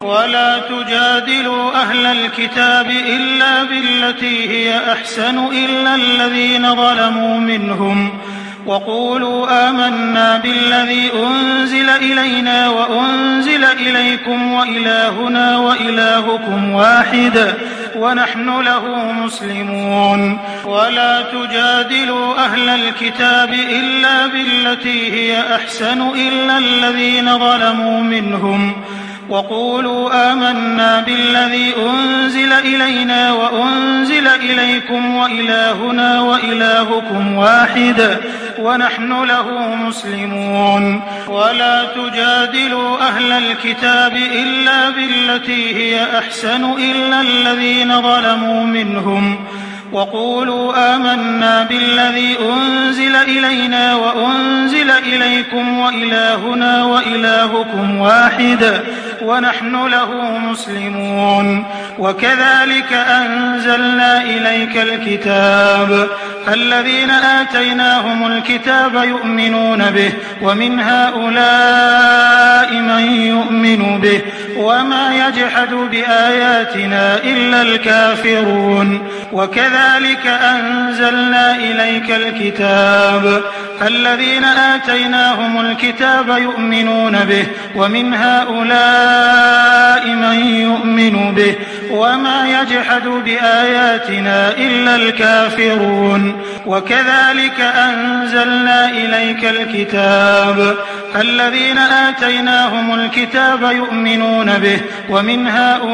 ولا تجادلوا أهل الكتاب إلا بالتي هي أحسن إلا الذين ظلموا منهم وقولوا آمنا بالذي أنزل إلينا وأنزل إليكم وإلهنا وإلهكم واحد ونحن له مسلمون. ولا تجادلوا أهل الكتاب إلا بالتي هي أحسن إلا الذين ظلموا منهم وقولوا آمنا بالذي أنزل إلينا وأنزل إليكم وإلهنا وإلهكم واحد ونحن له مسلمون. ولا تجادلوا أهل الكتاب إلا بالتي هي أحسن إلا الذين ظلموا منهم وقولوا آمنا بالذي أنزل إلينا وأنزل إليكم وإلهنا وإلهكم واحد ونحن له مسلمون. وكذلك أنزلنا إليك الكتاب الذين آتيناهم الكتاب يؤمنون به ومن هؤلاء من يؤمن به وما يجحد بآياتنا إلا الكافرون. وكذلك أنزلنا إليك الكتاب الذين آتيناهم الكتاب يؤمنون به ومن هؤلاء من يؤمن به وما يجحد بآياتنا إلا الكافرون. وكذلك أنزلنا إليك الكتاب الذين آتيناهم الكتاب يؤمنون به ومن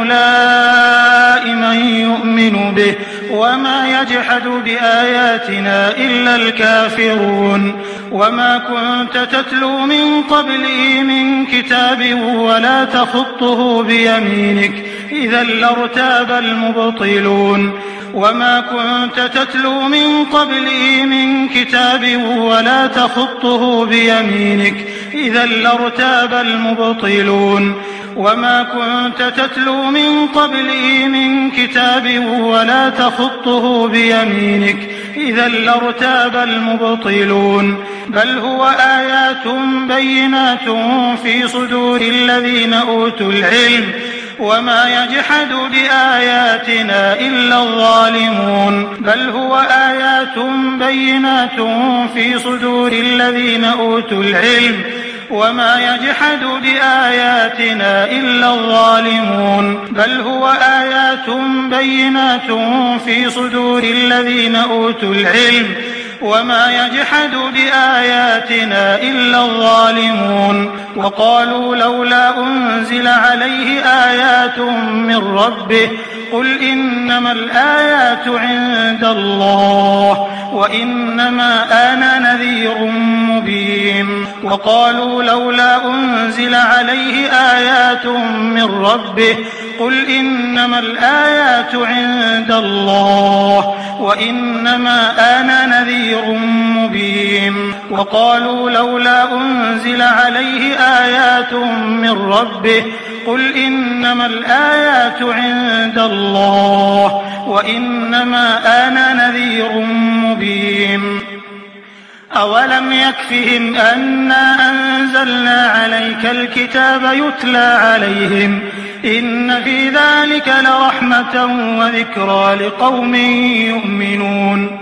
هؤلاء من يؤمن به وما يجحد بآياتنا إلا الكافرون. وما كنت تتلو من قبله من كتاب ولا تخطه بيمينك إذا لارتاب المبطلون. وما كنت تتلو من قبله من كتاب ولا تخطه بيمينك إذا لارتاب المبطلون. وما كنت تتلو من قبله من كتاب ولا تخطه بيمينك إذا لارتاب المبطلون. بل هو آيات بينات في صدور الذين أوتوا العلم وما يجحد بآياتنا إلا الظالمون. بل هو آيات بينات في صدور الذين أوتوا العلم وما يجحد بآياتنا إلا الظالمون. بل هو آيات بينات في صدور الذين أوتوا العلم وما يجحد بآياتنا إلا الظالمون. وقالوا لولا أنزل عليه آيات من ربه قل إنما الآيات عند الله وإنما أنا نذير مبين. وقالوا لولا أنزل عليه آيات من ربه قل إنما الآيات عند الله وإنما أنا نذير مبين. وقالوا لولا أنزل عليه آيات من ربه قل إنما الآيات عند الله وإنما أنا نذير مبين. أولم يكفهم أنا أنزلنا عليك الكتاب يتلى عليهم إن في ذلك لرحمة وذكرى لقوم يؤمنون.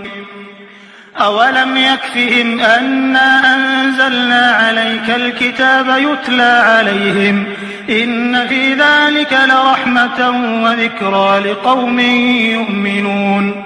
أولم يكفهم أنا أنزلنا عليك الكتاب يتلى عليهم إن في ذلك لرحمة وذكرى لقوم يؤمنون.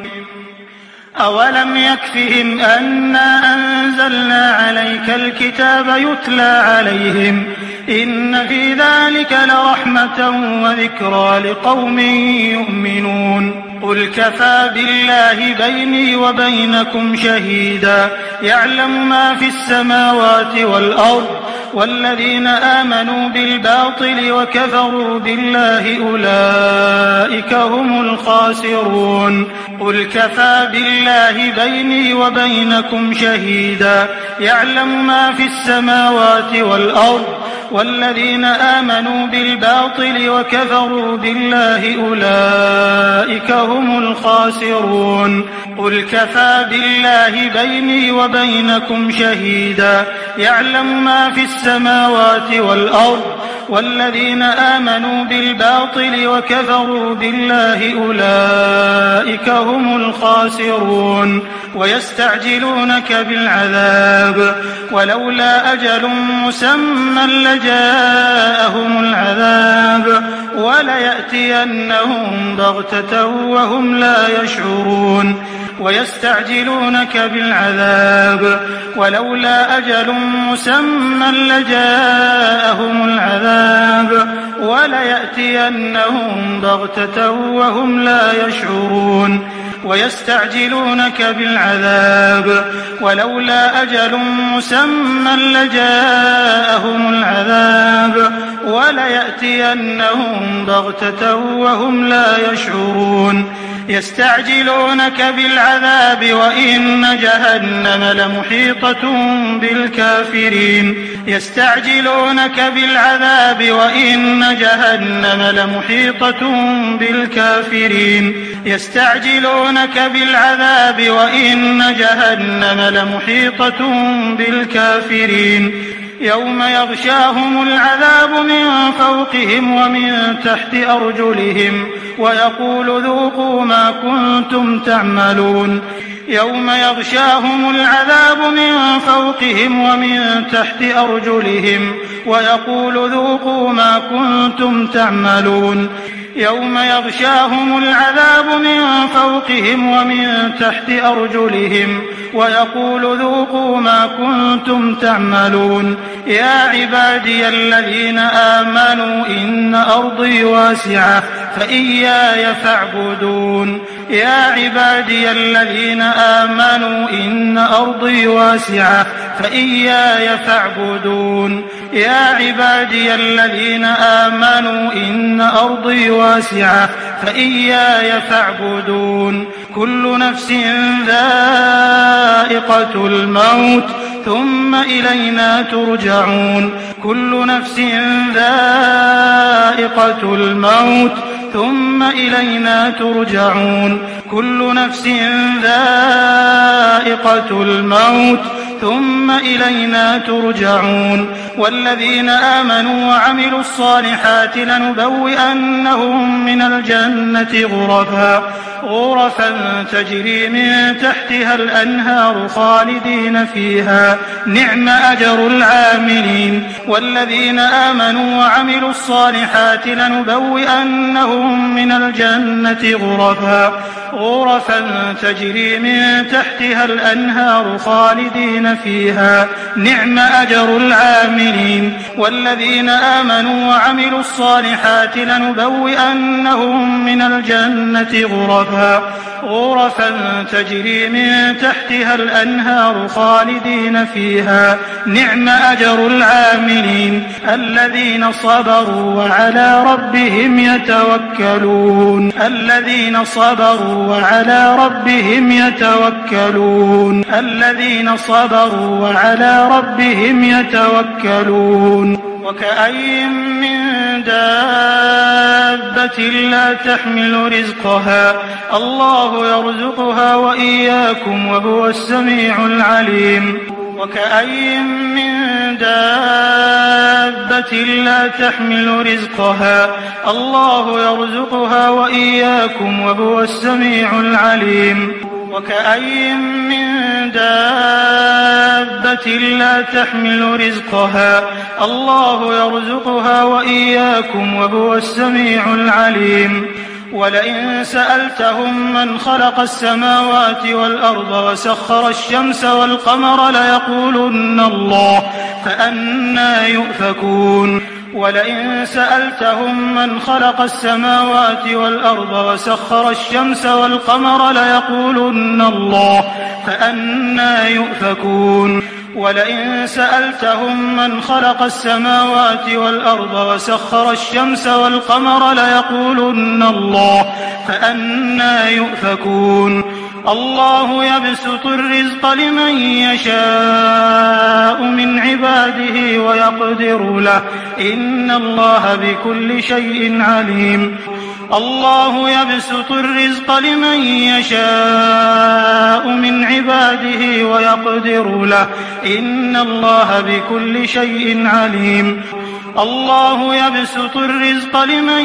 أولم يكفهم أنا أنزلنا عليك الكتاب يتلى عليهم إن في ذلك لرحمة وذكرى لقوم يؤمنون. قل كفى بالله بيني وبينكم شهيدا يعلم ما في السماوات والأرض والذين آمنوا بالباطل وكفروا بالله أولئك هم الخاسرون. قل كفى بالله بيني وبينكم شهيدا يعلم ما في السماوات والأرض والذين آمنوا بالباطل وكفروا بالله أولئك هم الخاسرون قل كفى بالله بيني وبينكم شهيدا يعلم ما في السماوات والأرض والذين آمنوا بالباطل وكفروا بالله أولئك هم الخاسرون ويستعجلونك بالعذاب ولولا أجل مسمى لجاءهم العذاب وليأتينهم بغتة وهم لا يشعرون ويستعجلونك بالعذاب ولولا أجل مسمى لجاءهم العذاب وليأتينهم بغتة وهم لا يشعرون ويستعجلونك بالعذاب ولولا أجل مسمى لجاءهم العذاب وليأتينهم بغتة وهم لا يشعرون يستعجلونك بالعذاب وإن جهنم لمحيطة بالكافرين يستعجلونك بالعذاب وإن جهنم لمحيطة بالكافرين يستعجلونك بالعذاب وإن جهنم لمحيطة بالكافرين يوم يغشاهم العذاب من فوقهم ومن تحت أرجلهم ويقول ذوقوا ما كنتم تعملون يوم يغشاهم العذاب من فوقهم ومن تحت أرجلهم ويقول ذوقوا ما كنتم تعملون يوم يغشاهم العذاب من فوقهم ومن تحت أرجلهم ويقول ذوقوا ما كنتم تعملون يا عبادي الذين آمنوا إن أرضي واسعة فإياي فاعبدون يا عبادي الذين آمنوا إن أرضي واسعة فإياي فاعبدون يا عبادي الذين آمنوا إن أرضي واسعة فإياي فاعبدون كل نفس ذائقة الموت ثم إلينا ترجعون كل نفس ذائقة الموت ثم إلينا ترجعون كل نفس ذائقة الموت ثم إلينا ترجعون والذين آمنوا وعملوا الصالحات لنبوئنهم من الجنة غرفا تجري من تحتها الأنهار خالدين فيها نعم أجر العاملين والذين آمنوا وعملوا الصالحات لنبوئنهم من الجنة غرفا تجري من تحتها الأنهار خالدين فيها نعم أجر العاملين والذين آمنوا وعملوا الصالحات لنبوئنهم من الجنة غرفا تجري من تحتها الأنهار خالدين فيها نعم أجر العاملين الذين صبروا وعلى ربهم يتوكلون الذين صبروا وعلى ربهم يتوكلون الذين صبروا وعلى ربهم يتوكلون وكأين من دابة لا تحمل رزقها الله يرزقها وإياكم وهو السميع العليم وكأين من دابة لا تحمل رزقها الله يرزقها وإياكم وهو السميع العليم وكأين من دابة لا تحمل رزقها الله يرزقها وإياكم وهو السميع العليم ولئن سألتهم من خلق السماوات والأرض وسخر الشمس والقمر ليقولن الله فأنى يؤفكون ولئن سألتهم من خلق السماوات والأرض وسخر الشمس والقمر ليقولن الله فأنى يؤفكون ولئن سألتهم من خلق السماوات والأرض وسخر الشمس والقمر ليقولن الله فأنى يؤفكون الله يبسط الرزق لمن يشاء من عباده ويقدر له إن الله بكل شيء عليم الله يبسط الرزق لمن يشاء من عباده ويقدر له إن الله بكل شيء عليم الله يبسط الرزق لمن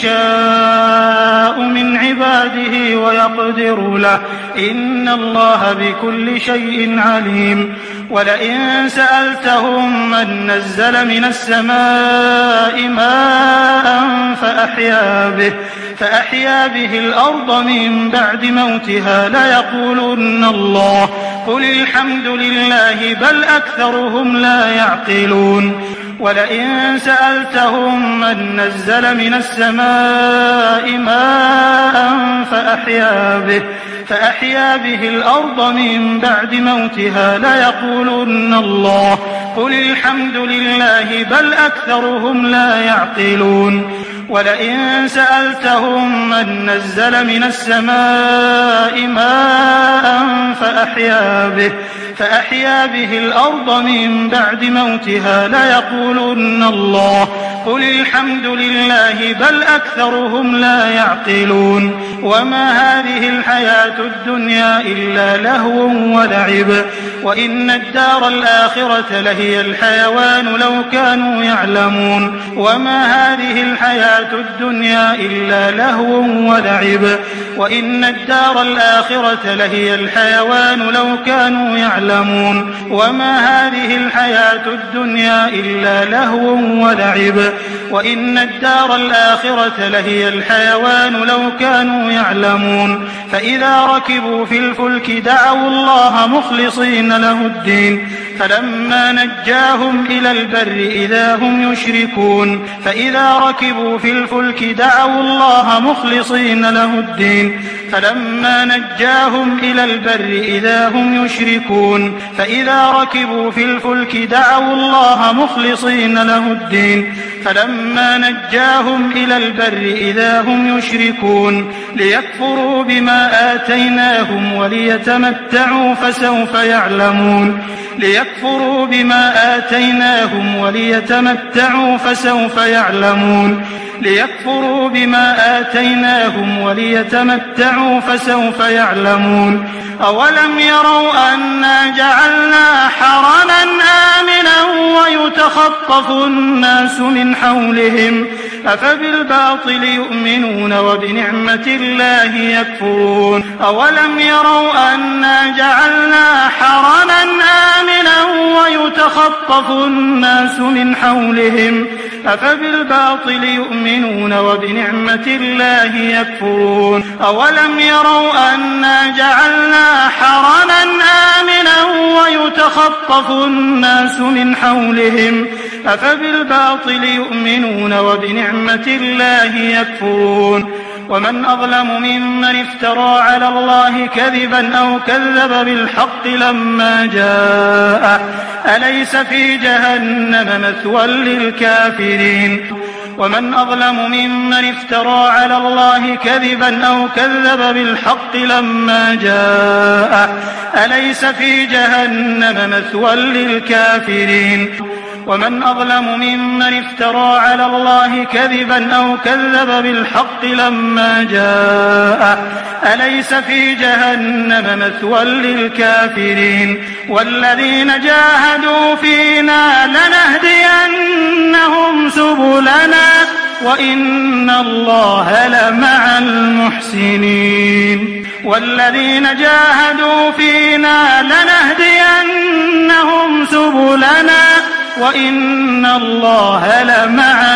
يشاء من عباده ويقدر له إن الله بكل شيء عليم ولئن سألتهم من نزل من السماء ماء فأحيا به الأرض من بعد موتها ليقولن الله قل الحمد لله بل أكثرهم لا يعقلون ولئن سألتهم من نزل من السماء ماء فأحيا به الأرض من بعد موتها ليقولن الله قل الحمد لله بل أكثرهم لا يعقلون ولئن سألتهم من نزل من السماء ماء فأحيا به الأرض من بعد موتها ليقولن الله قل الحمد لله بل أكثرهم لا يعقلون وما هذه الحياة الدنيا إلا لهو ولعب وإن الدار الآخرة لهي الحيوان لو كانوا يعلمون وما هذه الحياة الدنيا إلا لهو ولعب وإن الدار الآخرة لهي الحيوان لو كانوا يعلمون وما هذه الحياة الدنيا إلا لهو ولعب وإن الدار الآخرة لهي الحيوان لو كانوا يعلمون فإذا ركبوا في الفلك دعوا الله مخلصين له الدين فلما نجاهم إلى البر إذا هم يشركون فإذا ركبوا في الفلك دعوا الله مخلصين له الدين فلما نجاهم إلى البر إذا هم يشركون فإذا ركبوا في الفلك دعوا الله مخلصين له الدين فلما نجاهم إلى البر إذا هم يشركون ليكفروا بما آتيناهم وليتمتعوا فسوف يعلمون ليكفروا بما آتيناهم وليتمتعوا فسوف يعلمون ليكفروا بما آتيناهم وليتمتعوا فسوف يعلمون أولم يروا أنا جعلنا حرما آمنا ويتخطف الناس من حولهم أفبالباطل يؤمنون وبنعمة الله يكفرون أولم يروا أنا جعلنا حرما آمنا ويتخطف الناس من حولهم أفبالباطل يؤمنون وبنعمة الله يكفرون أولم يروا أنا جعلنا حرما آمنا ويتخطف الناس من حولهم أفبالباطل يؤمنون وبنعمة الله يكفرون ومن أظلم ممن افترى على الله كذبا أو كذب بالحق لما جاءه أليس في جهنم مثوى للكافرين ومن أظلم ممن افترى على الله كذبا أو كذب بالحق لما جاءه أليس في جهنم مثوى للكافرين ومن أظلم ممن افترى على الله كذبا أو كذب بالحق لما جاءه أليس في جهنم مثوى للكافرين والذين جاهدوا فينا لنهدينهم سبلنا وإن الله لمع المحسنين والذين جاهدوا فينا لنهدينهم سبلنا وإن الله لمع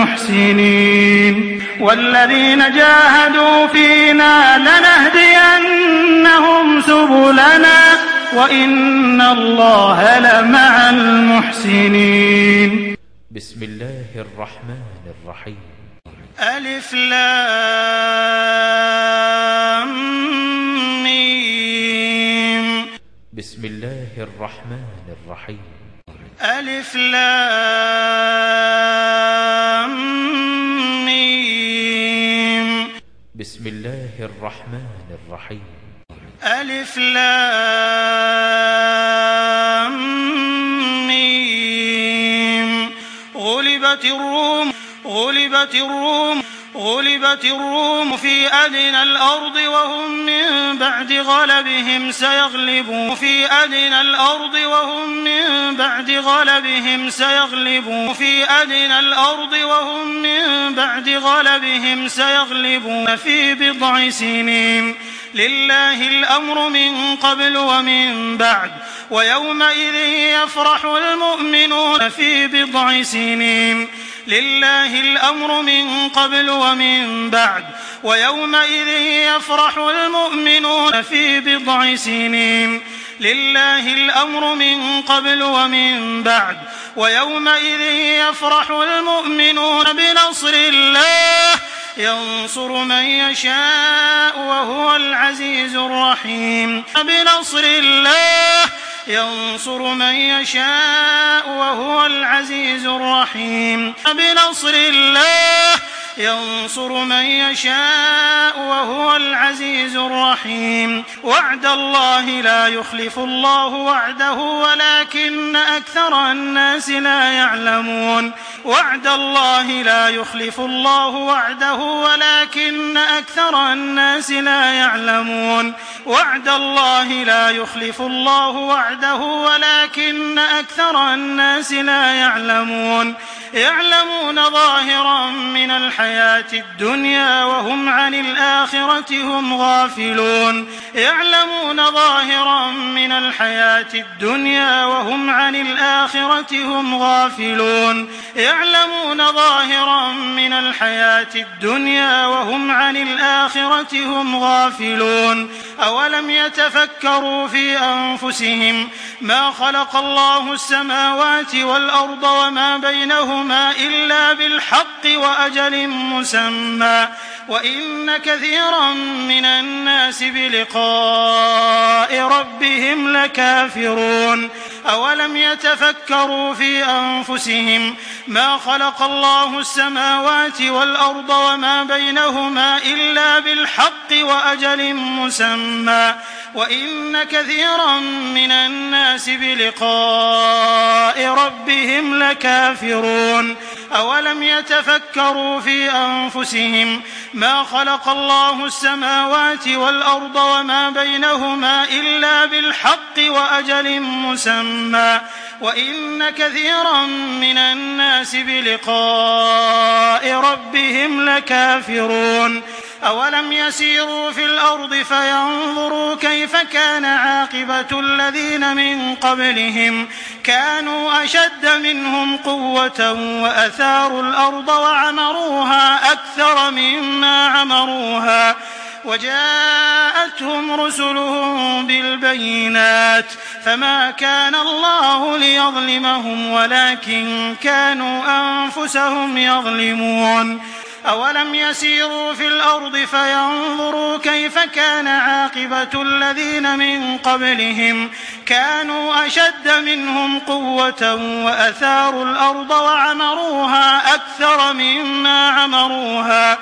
المحسنين والذين جاهدوا فينا لنهدينهم سبلنا وإن الله لمع المحسنين. بسم الله الرحمن الرحيم. ألف لام ميم. بسم الله الرحمن الرحيم. ألف لام ميم. بسم الله الرحمن الرحيم. ألف لام ميم غلبت الروم في أدنى الأرض وهم من بعد غلبهم سيغلبون في بضع سنين لله الأمر من قبل ومن بعد ويومئذ يفرح المؤمنون في بضع سنين لله الأمر من قبل ومن بعد ويومئذ يفرح المؤمنون في بضع سنين لله الأمر من قبل ومن بعد ويومئذ يفرح المؤمنون بنصر الله ينصر من يشاء وهو العزيز الرحيم بنصر الله ينصر من يشاء وهو العزيز الرحيم بنصر الله ينصر من يشاء وهو العزيز الرحيم وعد الله لا يخلف الله وعده ولكن أكثر الناس لا يعلمون وعد الله لا يخلف الله وعده ولكن أكثر الناس لا يعلمون وعد الله لا يخلف الله وعده ولكن أكثر الناس لا يعلمون يعلمون ظاهرا من الحياة الدنيا وهم عن الآخرة هم غافلون يعلمون ظاهرا من الحياة الدنيا وهم عن الآخرة هم غافلون يعلمون ظاهرا من الحياة الدنيا وهم عن الآخرة هم غافلون أولم يتفكروا في أنفسهم ما خلق الله السماوات والأرض وما بينهما إلا بالحق وأجل مسمى وإن كثيرا من الناس بلقاء ربهم لكافرون أولم يتفكروا في أنفسهم ما خلق الله السماوات والأرض وما بينهما إلا بالحق وأجل مسمى وإن كثيرا من الناس بلقاء ربهم لكافرون أولم يتفكروا في أنفسهم ما خلق الله السماوات والأرض وما بينهما إلا بالحق وأجل مسمى وإن كثيرا من الناس بلقاء ربهم لكافرون أولم يسيروا في الأرض فينظروا كيف كان عاقبة الذين من قبلهم كانوا أشد منهم قوة وأثاروا الأرض وعمروها أكثر مما عمروها وجاءتهم رسلهم بالبينات فما كان الله ليظلمهم ولكن كانوا أنفسهم يظلمون أولم يسيروا في الأرض فينظروا كيف كان عاقبة الذين من قبلهم كانوا أشد منهم قوة وأثاروا الأرض وعمروها أكثر مما عمروها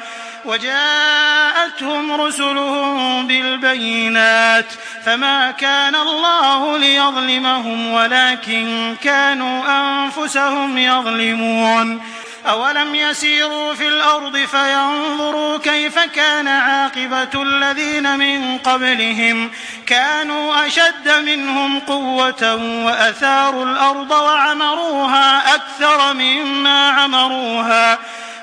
وجاءتهم رسلهم بالبينات فما كان الله ليظلمهم ولكن كانوا أنفسهم يظلمون أولم يسيروا في الأرض فينظروا كيف كان عاقبة الذين من قبلهم كانوا أشد منهم قوة وأثاروا الأرض وعمروها أكثر مما عمروها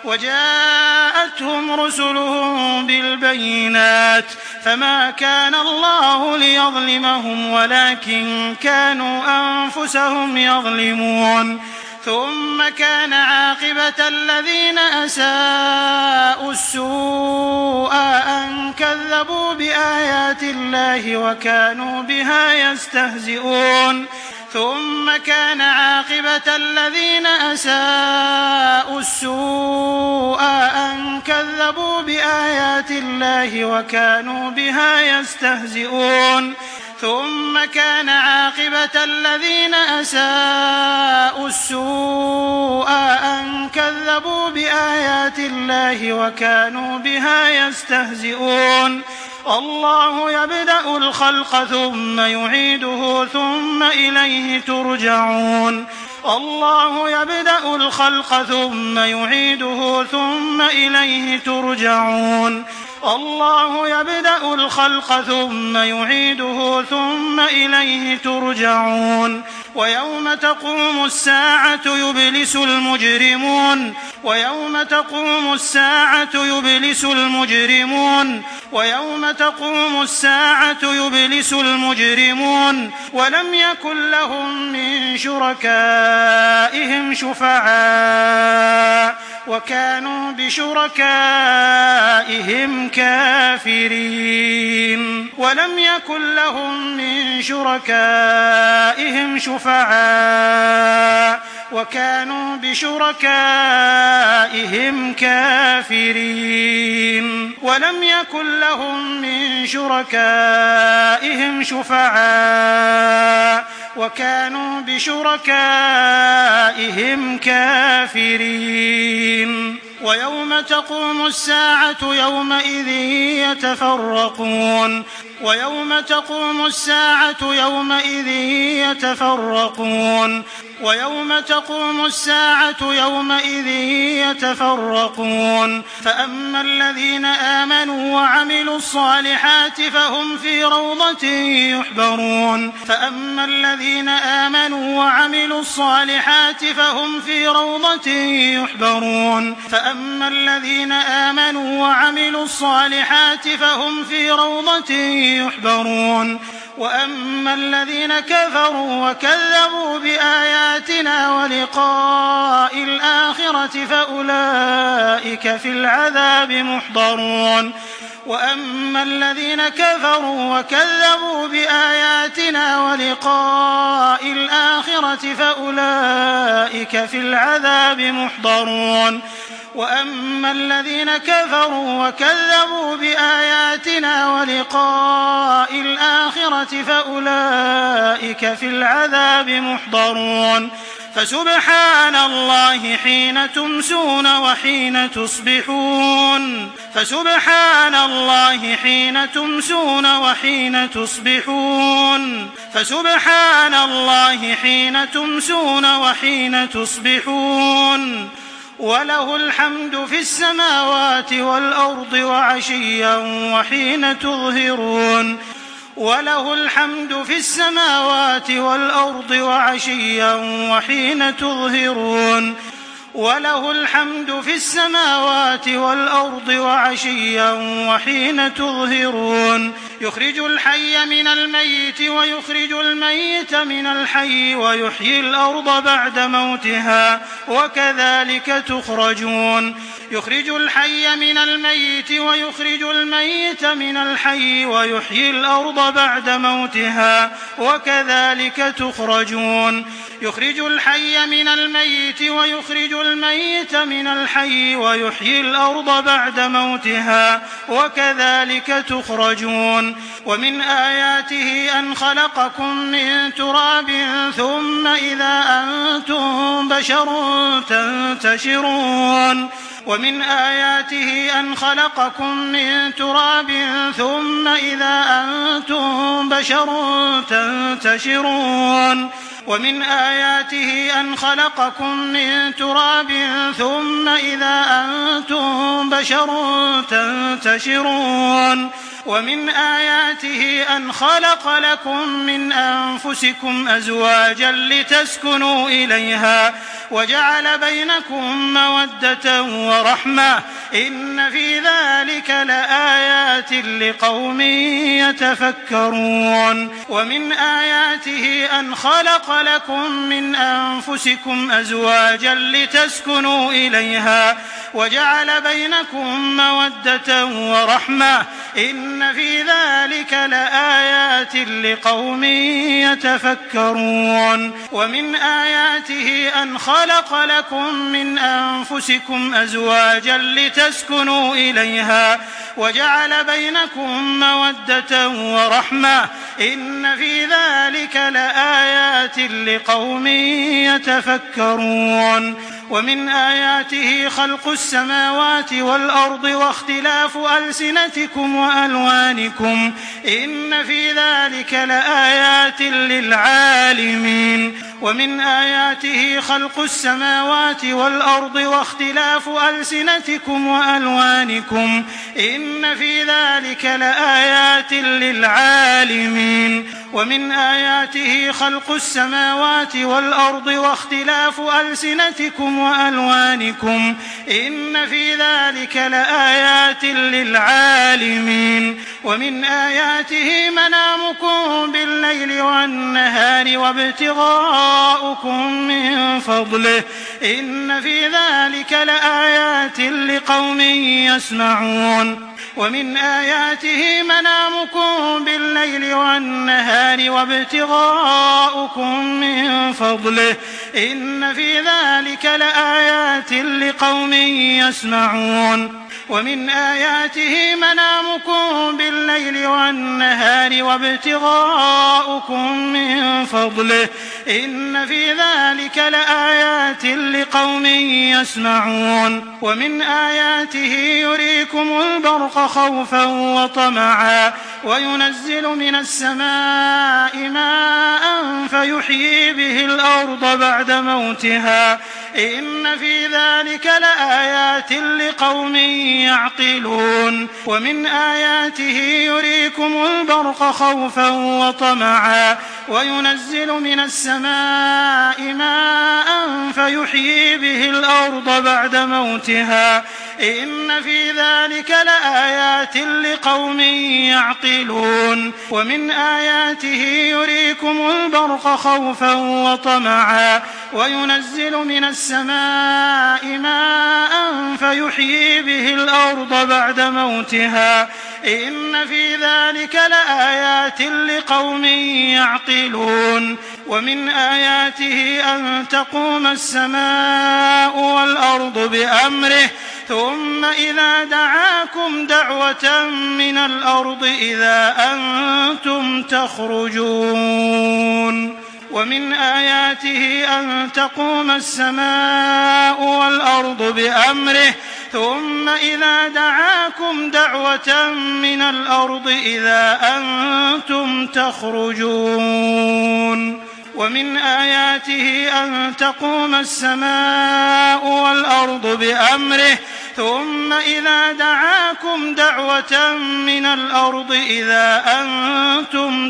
وجاءتهم رسلهم بالبينات فما كان الله ليظلمهم ولكن كانوا أنفسهم يظلمون ثم كان عاقبة الذين أساءوا السوء أن كذبوا بآيات الله وكانوا بها يستهزئون ثم كان عاقبة الذين أساءوا السوء أن كذبوا بآيات الله وكانوا بها يستهزئون ثم كان عاقبة الذين أساءوا السوء أن كذبوا بآيات الله وكانوا بها يستهزئون الله يبدأ الخلق ثم يعيده ثم إليه ترجعون الله يبدأ الخلق ثم يعيده ثم إليه ترجعون الله يبدأ الخلق ثم يعيده ثم إليه ترجعون ويوم تقوم الساعة يبلس المجرمون ويوم تقوم الساعة يبلس المجرمون ويوم تقوم الساعة يبلس المجرمون ولم يكن لهم من شركائهم شفعاء وكانوا بشركائهم كافرين ولم يكن لهم من شركائهم شفعاء وكانوا بشركائهم كافرين ولم يكن لهم من شركائهم شفعاء وكانوا بشركائهم كافرين ويوم تقوم الساعة يومئذ يتفرقون ويوم تقوم الساعة يومئذ يتفرقون ويوم تقوم الساعة يومئذ يتفرقون فأما الذين آمنوا وعملوا الصالحات فهم في روضة يحبرون فأما الذين آمنوا وعملوا الصالحات فهم في روضة يحبرون فأما الذين آمنوا وعملوا الصالحات فهم في روضة يحبرون وأما الذين كفروا وكذبوا بآياتنا ولقاء الآخرة فأولئك في العذاب محضرون وأما الذين كفروا وكذبوا بآياتنا ولقاء الآخرة فأولئك في العذاب محضرون وأما الذين كفروا وكذبوا بآياتنا ولقاء الآخرة فأولئك في العذاب محضرون فسبحان الله حين تمسون وحين تصبحون فسبحان الله حين تمسون وحين تصبحون فسبحان الله حين تمسون وحين تصبحون وله الحمد في السماوات والأرض وعشيا وحين تظهرون وله الحمد في السماوات والأرض وعشيا وحين تظهرون وله الحمد في السماوات والأرض وعشيا وحين تظهرون يخرج الحي من الميت ويخرج الميت من الحي ويحيي الأرض بعد موتها وكذلك تخرجون يخرج الحي من الميت ويخرج الميت من الحي ويحيي الأرض بعد موتها وكذلك تخرجون يخرج الحي من الميت ويخرج الميت من الحي ويحيي الأرض بعد موتها وكذلك تخرجون ومن آياته أن خلقكم من تراب ثم إذا أنتم بشر تنتشرون ومن آياته أن خلقكم من تراب ثم إذا أنتم بشر تنتشرون ومن آياته أن خلقكم من تراب ثم إذا أنتم بشر تنتشرون ومن آياته أن خلق لكم من أنفسكم أزواجا لتسكنوا إليها وجعل بينكم مودة ورحمة إن في ذلك لآيات لقوم يتفكرون ومن آياته أن خلق لكم من أنفسكم أزواجا لتسكنوا إليها وجعل بينكم مودة ورحمة إن في ذلك لآيات لقوم يتفكرون ومن آياته أن خلق لكم من أنفسكم أزواجا لتسكنوا إليها وجعل بينكم مودة ورحمة إن في ذلك لآيات لقوم يتفكرون ومن آياته خلق السماوات والأرض واختلاف ألسنتكم وألوانكم إن في ذلك لآيات للعالمين ومن آياته خلق السماوات والأرض واختلاف ألسنتكم وألوانكم إن في ذلك لآيات للعالمين ومن آياته خلق السماوات والأرض واختلاف ألسنتكم وألوانكم إن في ذلك لآيات للعالمين ومن آياته منامكم بالليل والنهار وابتغاؤكم من فضله إن في ذلك لآيات لقوم يسمعون ومن آياته منامكم بالليل والنهار وابتغاؤكم من فضله إن في ذلك لآيات لقوم يسمعون ومن آياته منامكم بالليل والنهار وابتغاؤكم من فضله إن في ذلك لآيات لقوم يسمعون ومن آياته يريكم البرق خوفا وطمعا وينزل من السماء ماء فيحيي به الأرض بعد موتها إن في ذلك لآيات لقوم يعقلون ومن آياته يريكم البرق خوفا وطمعا وينزل من السماء ماء فيحيي به الأرض بعد موتها إن في ذلك لآيات لقوم يعقلون ومن آياته يريكم البرق خوفا وطمعا وينزل من السماء ماء فيحيي به الأرض بعد موتها إن في ذلك لآيات لقوم يعقلون ومن آياته أن تقوم السماء والأرض بأمره ثم إذا دعاكم دعوة من الأرض إذا أنتم تخرجون ومن آياته أن تقوم السماء والأرض بأمره ثم إذا دعاكم دعوة من الأرض إذا أنتم تخرجون ومن آياته أن تقوم السماء والأرض بأمره ثم إذا دعاكم دعوة من الأرض إذا أنتم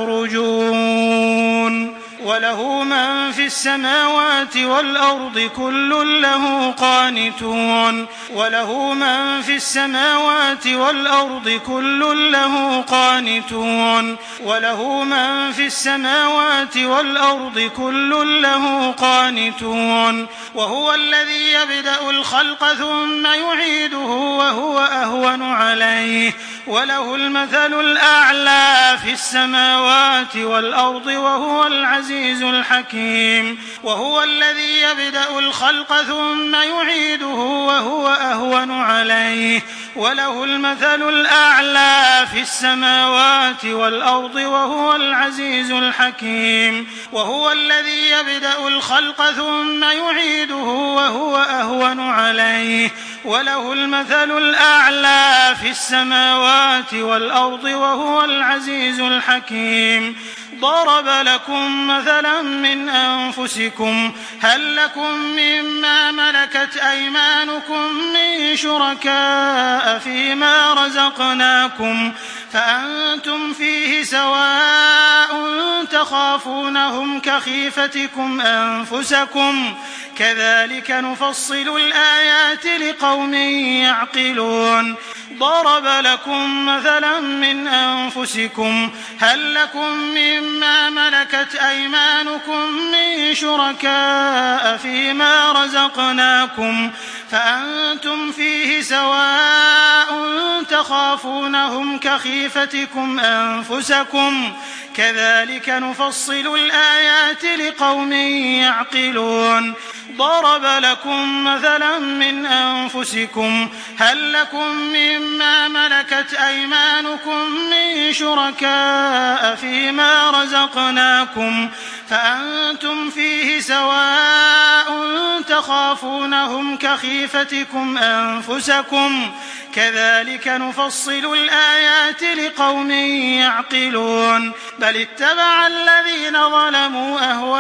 تخرجون وله من في السماوات والأرض كل له قانتون وله من في السماوات والأرض كل له قانتون وله من في السماوات والأرض كل له قانتون وهو الذي يبدأ الخلق ثم يعيده وهو أهون عليه وله المثل الأعلى في السماوات والأرض وهو العزيز الحكيم وهو الذي يبدأ الخلق ثم يعيده وهو أهون عليه وله المثل الأعلى في السماوات والأرض وهو العزيز الحكيم وهو الذي يبدأ الخلق ثم يعيده وهو أهون عليه وله المثل الأعلى في السماوات والأرض وهو العزيز الحكيم ضرب لكم مثلا من أنفسكم هل لكم مما ملكت أيمانكم من شركاء فيما رزقناكم فأنتم فيه سواء تخافونهم كخيفتكم أنفسكم كذلك نفصل الآيات لقوم يعقلون ضرب لكم مثلا من أنفسكم هل لكم مما ملكت أيمانكم من شركاء فيما رزقناكم فأنتم فيه سواء تخافونهم كخيفتكم أنفسكم كذلك نفصل الآيات لقوم يعقلون ضرب لكم مثلا من أنفسكم هل لكم مما ملكت أيمانكم من شركاء فيما رزقناكم فأنتم فيه سواء تخافونهم كخيفتكم أنفسكم كذلك نفصل الآيات لقوم يعقلون بل اتبع الذين ظلموا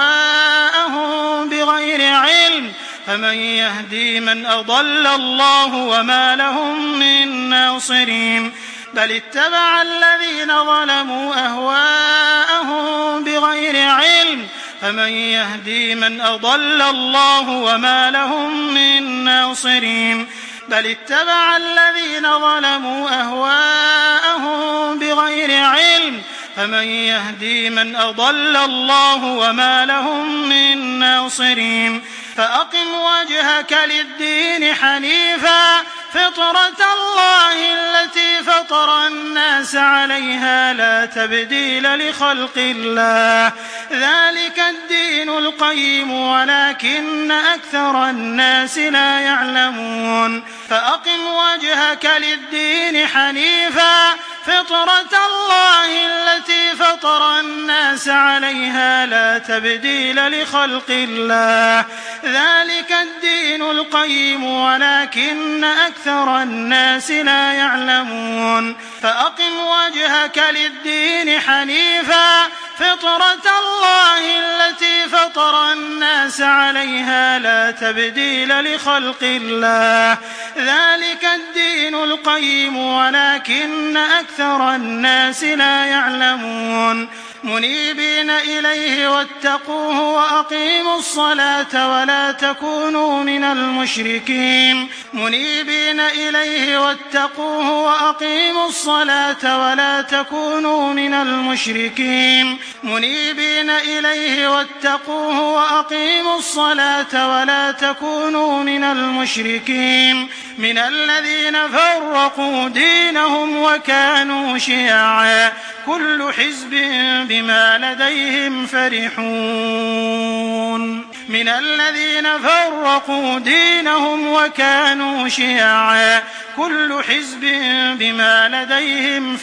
أهواءهم بغير علم فمن يهدي من أضل الله وما لهم من ناصرين بل اتبع الذين ظلموا أهواءهم بغير علم فمن يهدي من أضل الله وما لهم من ناصرين بل اتبع الذين ظلموا أهواءهم بغير علم فمن يهدي من أضل الله وما لهم من ناصرين فأقم وجهك للدين حنيفا فطرة الله التي فطر الناس عليها لا تبديل لخلق الله ذلك الدين القيم ولكن أكثر الناس لا يعلمون فأقم وجهك للدين حنيفا فطرة الله التي فطر الناس عليها لا تبديل لخلق الله ذلك الدين القيم ولكن أكثر الناس لا يعلمون فأقم وجهك للدين حنيفا فطرة الله التي فطر الناس عليها لا تبديل لخلق الله ذلك الدين القيم ولكن أكثر الناس لا يعلمون منيبين إليه واتقوه وأقيموا الصلاة ولا تكونوا من المشركين منيبين إليه واتقوه وأقيموا الصلاة ولا تكونوا من المشركين منيبين إليه واتقوه وأقيموا الصلاة ولا تكونوا من المشركين من الذين فرقوا دينهم وكانوا شيعا كل حزب بما لديهم فرحون من الذين فرقوا دينهم وكانوا شيعا كل حزب بما لديهم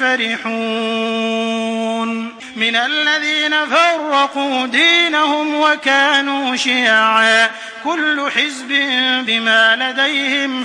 فرحون من الذين فرقوا دينهم وكانوا شيعا كل حزب بما لديهم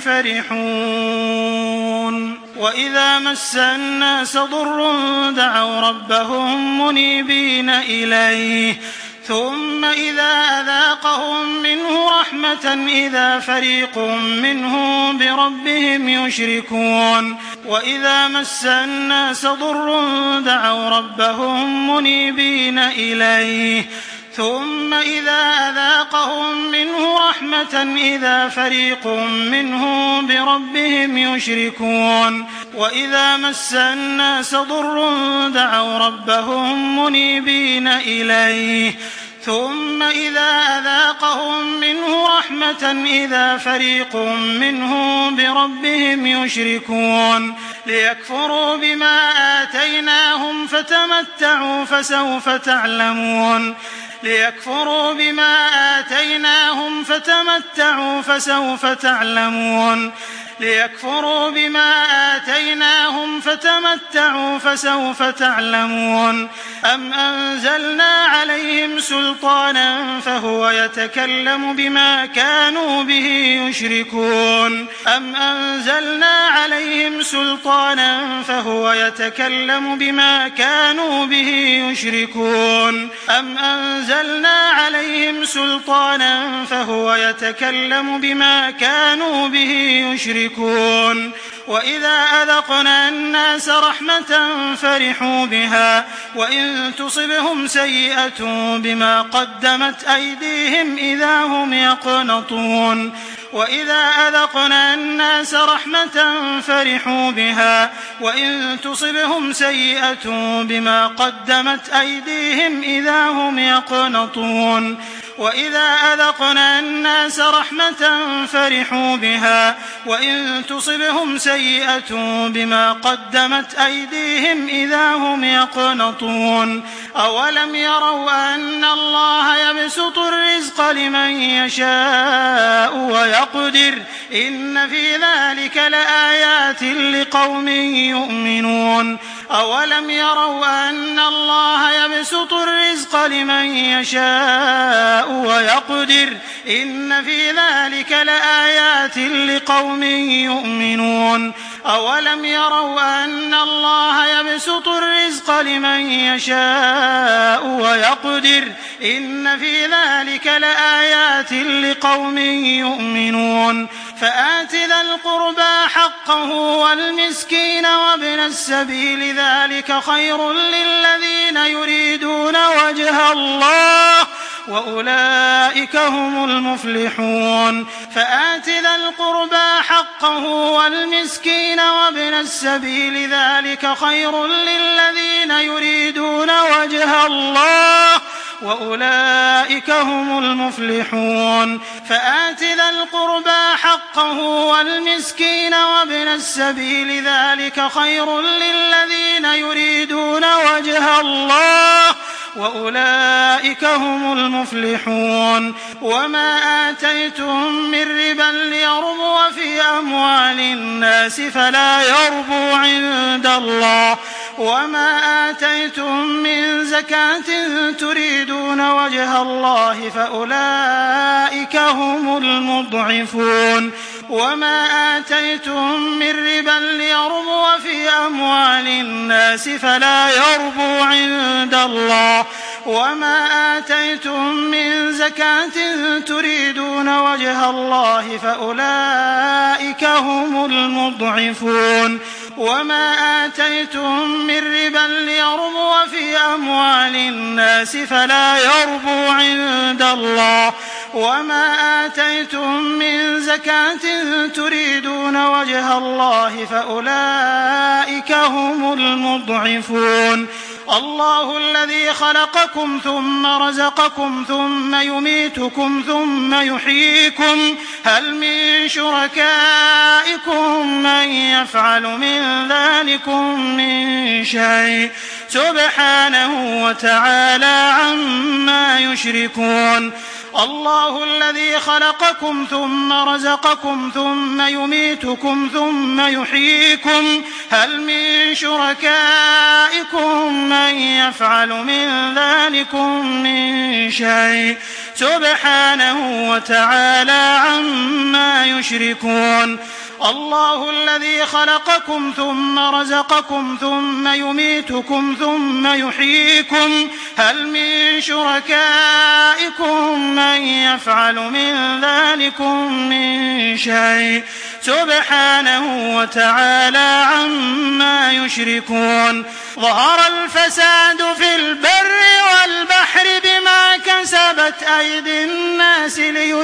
فرحون وإذا مس الناس ضر دعوا ربهم منيبين إليه ثم إذا أذاقهم منه رحمة إذا فريق منهم بربهم يشركون وإذا مس الناس ضر دعوا ربهم منيبين إليه ثم إذا أذاقهم منه رحمة إذا فريق منهم بربهم يشركون وإذا مس الناس ضر دعوا ربهم منيبين إليه ثم إذا أذاقهم منه رحمة إذا فريق منهم بربهم يشركون ليكفروا بما آتيناهم فتمتعوا فسوف تعلمون ليكفروا بما آتيناهم فتمتعوا فسوف تعلمون ليكفروا بما آتيناهم فتمتعوا فسوف تعلمون أم أنزلنا عليهم سلطانا فهو يتكلم بما كانوا به يشركون أم أنزلنا عليهم سلطانا فهو يتكلم بما كانوا به يشركون أم أنزلنا عليهم سلطانا فهو يتكلم بما كانوا به يشركون وإذا أذقنا الناس رحمة فرحوا بها وإن تصبهم سيئة بما قدمت أيديهم إذا هم يقنطون وإذا أذقنا الناس رحمة فرحوا بها وإن تصبهم سيئة بما قدمت أيديهم إذا هم يقنطون وإذا أذقنا الناس رحمة فرحوا بها وإن تصبهم سيئة بما قدمت أيديهم إذا هم يقنطون أولم يروا أن الله يبسط الرزق لمن يشاء ويقدر إن في ذلك لآيات لقوم يؤمنون أولم يروا أن الله يبسط الرزق لمن يشاء ويقدر إن في ذلك لآيات لقوم يؤمنون أولم يروا أن الله يبسط الرزق لمن يشاء ويقدر إن في ذلك لآيات لقوم يؤمنون فآت ذا القربى حقه والمسكين وابن السبيل ذلك خير للذين يريدون وجه الله وأولئك هم المفلحون فآت ذا القربى حقه والمسكين وابن السبيل ذلك خير للذين يريدون وجه الله وأولئك هم المفلحون فآت ذا القربى حقه والمسكين وابن السبيل ذلك خير للذين يريدون وجه الله وأولئك هم المفلحون وما آتيتم من ربا ليربو في أموال الناس فلا يربو عند الله وما آتيتم من زكاة تريدون وجه الله فأولئك هم المضعفون وما آتيتم من ربا ليربو في أموال الناس فلا يربو عند الله وما آتيتم من زكاة تريدون وجه الله فأولئك هم المضعفون وما آتيتم من ربا ليربو في أموال الناس فلا يربو عند الله وما آتيتم من زكاة تريدون وجه الله فأولئك هم المضعفون الله الذي خلقكم ثم رزقكم ثم يميتكم ثم يحييكم هل من شركائكم من يفعل من ذلكم من شيء سبحانه وتعالى عما يشركون الله الذي خلقكم ثم رزقكم ثم يميتكم ثم يحييكم هل من شركائكم من يفعل من ذلكم من شيء سبحانه وتعالى عما يشركون الله الذي خلقكم ثم رزقكم ثم يميتكم ثم يحييكم هل من شركائكم من يفعل من ذلكم من شيء سبحانه وتعالى عما يشركون ظهر الفساد في البر والبحر بما كسبت أيدي الناس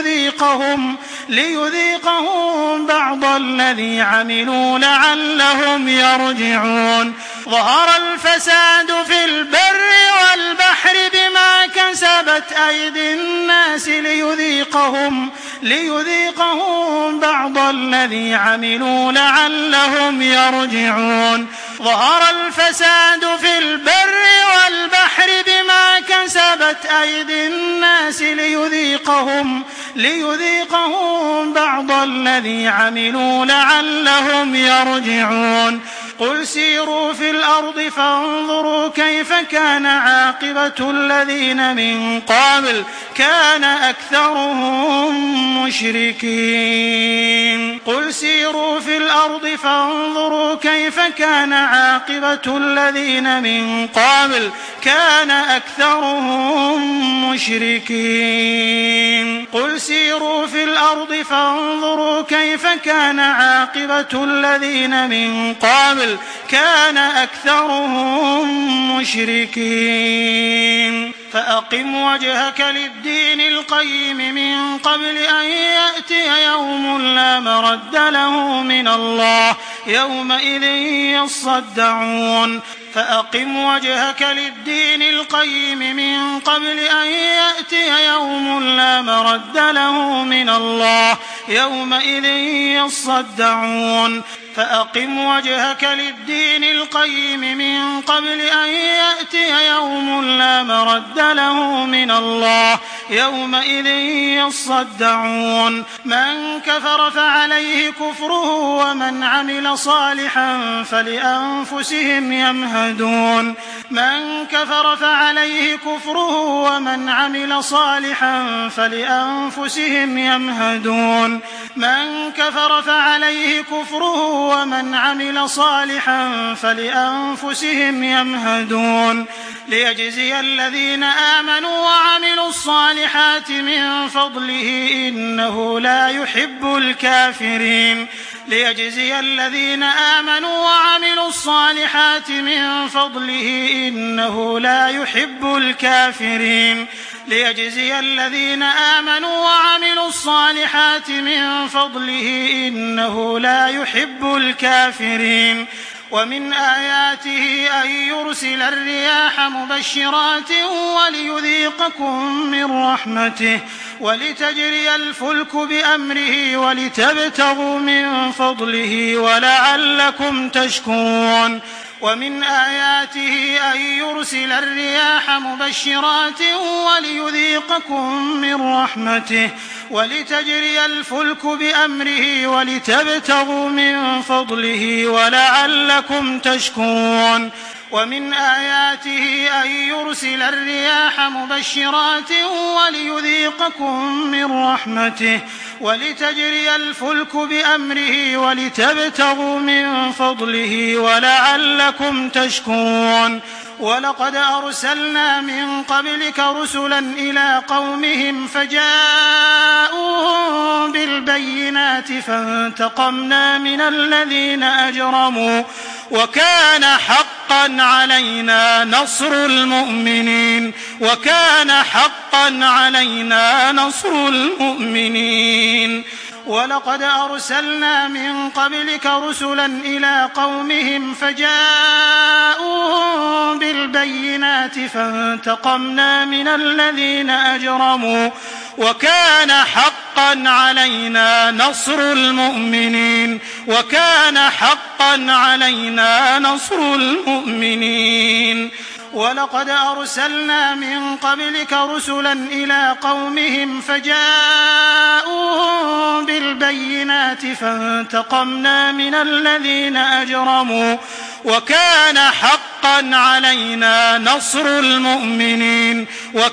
ليذيقهم بعض الذي عملوا لعلهم يرجعون ظهر الفساد في البر والبحر بما كسبت أيدي الناس ليذيقهم بعض الذي عملوا لعلهم يرجعون ظهر الفساد في البر والبحر بما كسبت أيدي الناس ليذيقهم بعض الذي عملوا لعلهم يرجعون قل سيروا في الأرض فانظروا كيف كان عاقبة الذين من قبل كان أكثرهم مشركين قل سيروا في الأرض فانظروا كيف كان عاقبة الذين من قبل كان أكثرهم مشركين قل سيروا في الأرض فانظروا كيف كان عاقبة الذين من قبل بل كان أكثرهم مشركين فأقم وجهك للدين القيم من قبل أن يأتي يوم لا مرد له من الله يومئذ يصدعون فأقم وجهك للدين القيم من قبل أن يأتي يوم لا مرد له من الله يومئذ يصدعون فأقم وجهك للدين القيم من قبل أن يأتي يوم لا مرد له من الله يومئذ يصدعون من كفر فعليه كفره ومن عمل صالحا فلأنفسهم يمهدون من كفر فعليه كفره ومن عمل صالحا فلأنفسهم يمهدون من كفر فعليه كفره ومن عمل صالحا فلأنفسهم يمهدون ليجزي الذين آمنوا وعملوا الصالحات من فضله إنه لا يحب الكافرين ليجزي الذين آمنوا وعملوا الصالحات من فضله إنه لا يحب الكافرين ليجزي الذين آمنوا وعملوا الصالحات من فضله إنه لا يحب الكافرين ومن آياته أن يرسل الرياح مبشرات وليذيقكم من رحمته ولتجري الفلك بأمره ولتبتغوا من فضله ولعلكم تشكرون ومن آياته أن يرسل الرياح مبشرات وليذيقكم من رحمته ولتجري الفلك بأمره ولتبتغوا من فضله ولعلكم تشكرون ومن آياته أن يرسل الرياح مبشرات وليذيقكم من رحمته ولتجري الفلك بأمره ولتبتغوا من فضله ولعلكم تشكرون ولقد أرسلنا من قبلك رسلا إلى قومهم فجاءوهم بالبينات فانتقمنا من الذين أجرموا وكان حقا علينا نصر المؤمنين ولقد أرسلنا من قبلك رسلا إلى قومهم فجاءوهم بالبينات فانتقمنا من الذين أجرموا وكان حقا علينا نصر المؤمنين ولقد أرسلنا من قبلك رسلا إلى قومهم فجاءوهم بالبينات فانتقمنا من الذين أجرموا وكان حقا علينا نصر المؤمنين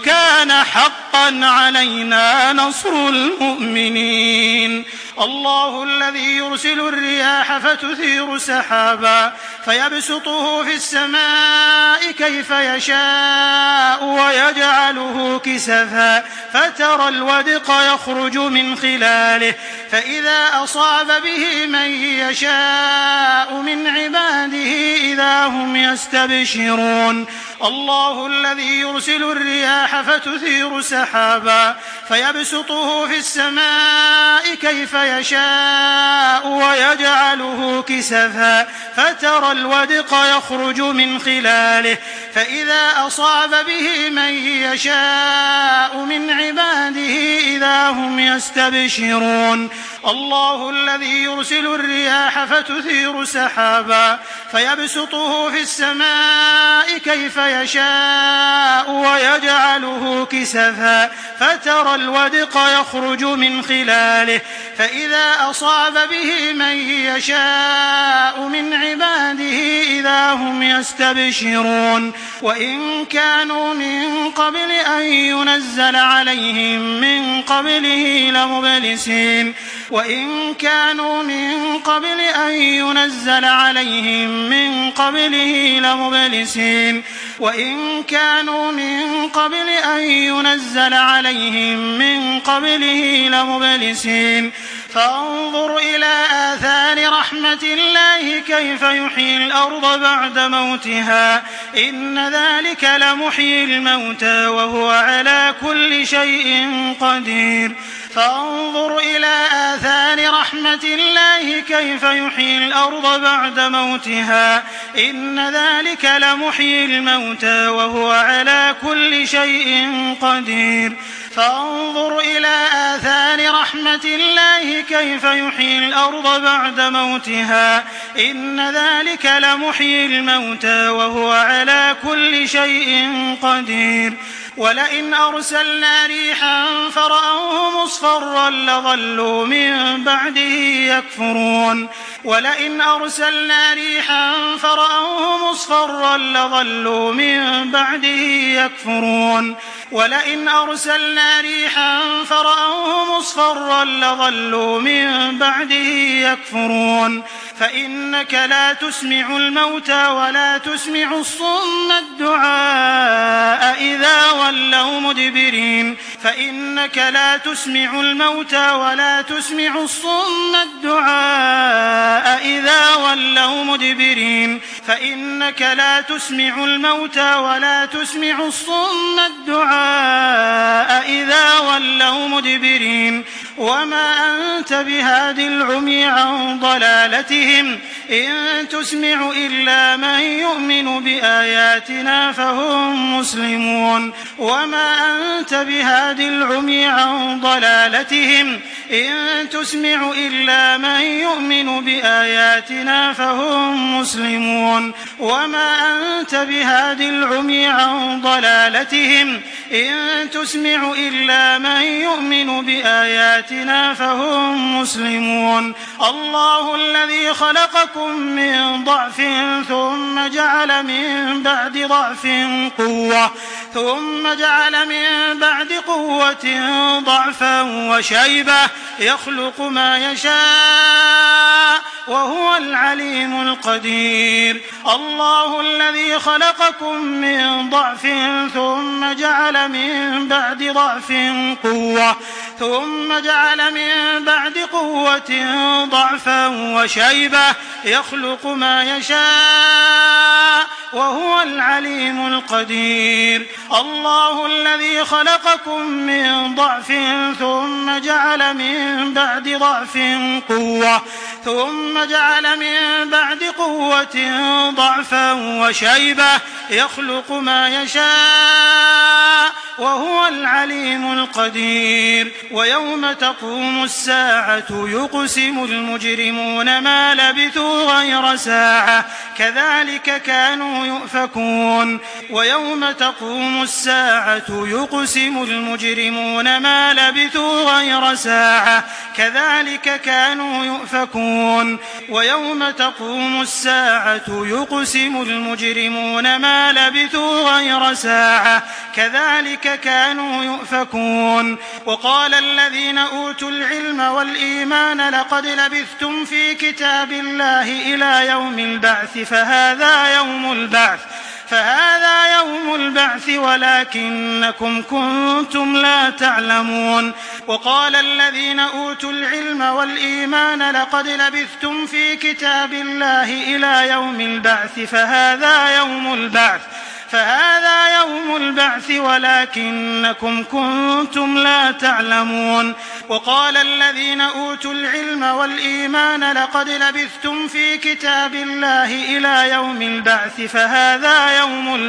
الله الذي يرسل الرياح فتثير سحابا فيبسطه في السماء كيف يشاء ويجعله كسفا فترى الودق يخرج من خلاله فإذا أصاب به من يشاء من عباده إذا هم يستبشرون الله الذي يرسل الرياح فتثير سحابا فيبسطه في السماء كيف يشاء ويجعله كسفا فترى الودق يخرج من خلاله فإذا أصاب به من يشاء من عباده إذا هم يستبشرون الله الذي يرسل الرياح فتثير سحابا فيبسطه في السماء كيف يشاء ويجعله كسفا فترى الودق يخرج من خلاله فإذا أصاب به من يشاء من عباده إذا هم يستبشرون وإن كانوا من قبل أن ينزل عليهم من قبله لمبلسين وإن كانوا من قبل أن ينزل عليهم من قبله لمبلسين وإن كانوا من قبل أن ينزل عليهم من قبله لمبلسين فانظر إلى آثار رحمة الله كيف يحيي الأرض بعد موتها إن ذلك لمحيي الموتى وهو على كل شيء قدير فانظر إلى آثار رحمة الله كيف يحيي الأرض بعد موتها إن ذلك لمحيي الموتى وهو على كل شيء قدير فانظر إلى آثار رحمة الله كيف يحيي الأرض بعد موتها إن ذلك لمحيي الموتى وهو على كل شيء قدير ولئن أرسلنا ريحا فرأوه مصفرا لظلوا من بعده يكفرون ولئن أرسلنا ريحا فرأوه مصفرا لظلوا من بعده يكفرون ولئن أرسلنا ريحا فرأوه مصفرا لظلوا من بعده يكفرون فإنك لا تسمع الموتى ولا تسمع الصم الدعاء إذا ولوا مدبرين فإنك لا تسمع الموتى ولا تسمع الصم الدعاء إذا ولوا مدبرين فإنك لا تسمع الموتى ولا تسمع الصم الدعاء إذا ولوا مدبرين وما أنت بهاد العمي عن ضلالتهم إن تسمع إلا من يؤمن بآياتنا فهم مسلمون وما أنت بهاد العمي عن ضلالتهم إن تسمع إلا من يؤمن بآياتنا فهم مسلمون وما أنت بهاد العمي عن ضلالتهم إن تسمع إلا من يؤمن بآياتنا فهم مسلمون الله الذي خلقكم من ضعف ثم جعل من بعد ضعف قوة ثم جعل من بعد قوة ضعفا وشيبة يخلق ما يشاء وهو العليم القدير الله الذي خلقكم من ضعف ثم جعل من بعد ضعف قوة ثم جعل من بعد قوة ضعفا وشيبة يخلق ما يشاء وهو العليم القدير الله الذي خلقكم من ضعف ثم جعل من بعد ضعف قوة ثم جعل من بعد قوة ضعفا وشيبة يخلق ما يشاء وهو العليم القدير ويوم تقوم الساعة يقسم المجرمون ما لبثوا غير ساعة كذلك كانوا يؤفكون ويوم تقوم الساعة يقسم المجرمون ما لبثوا غير ساعة كذلك كانوا يؤفكون ويوم تقوم الساعة يقسم المجرمون ما لبثوا غير ساعة كذلك كانوا يؤفكون وقال الذين أوتوا العلم والإيمان لقد لبثتم في كتاب الله إلى يوم البعث فهذا يوم البعث ولكنكم كنتم لا تعلمون وقال الذين أوتوا العلم والإيمان لقد لبثتم في كتاب الله إلى يوم البعث فهذا يوم البعث ولكنكم كنتم لا تعلمون وقال الذين أوتوا العلم والإيمان لقد لبثتم في كتاب الله إلى يوم البعث فهذا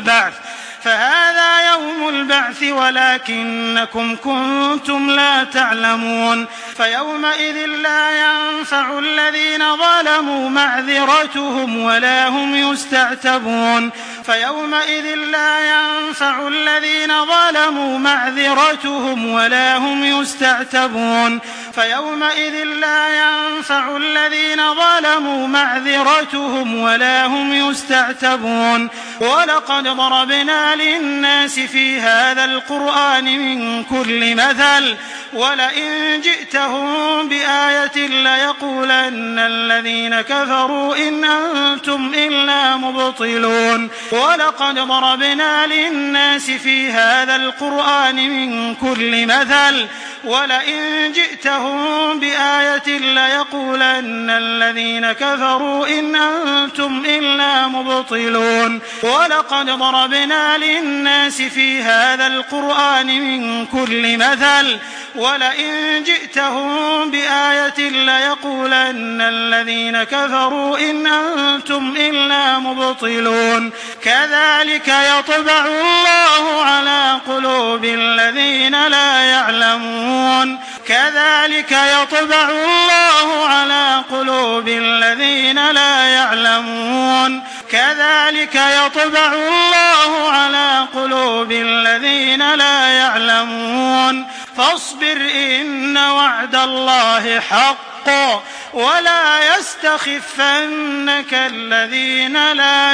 يوم البعث ولكنكم كنتم لا تعلمون فيومئذ لا ينفع الذين ظلموا معذرتهم ولا هم يستعتبون فيومئذ لا ينفع الذين ظلموا معذرتهم ولا هم يستعتبون فيومئذ لا ينفع الذين ظلموا معذرتهم ولا هم يستعتبون ولقد ضربنا للناس في هذا القرآن من كل مثل ولئن جئتهم بآية ليقولن الذين كفروا إن أنتم إلا مبطلون ولقد ضربنا للناس في هذا القرآن من كل مثل ولئن جئتهم جئتهم بآية ليقولن الذين كفروا إن أنتم إلا مبطلون ولقد ضربنا للناس في هذا القرآن من كل مثل ولئن جئتهم بآية ليقولن الذين كفروا إن أنتم إلا مبطلون كذلك يطبع الله على قلوب الذين لا يعلمون كذلك يطبع الله على قلوب الذين لا يعلمون كذلك يطبع الله على قلوب الذين لا يعلمون فاصبر إن وعد الله حق ولا يستخفنك الذين لا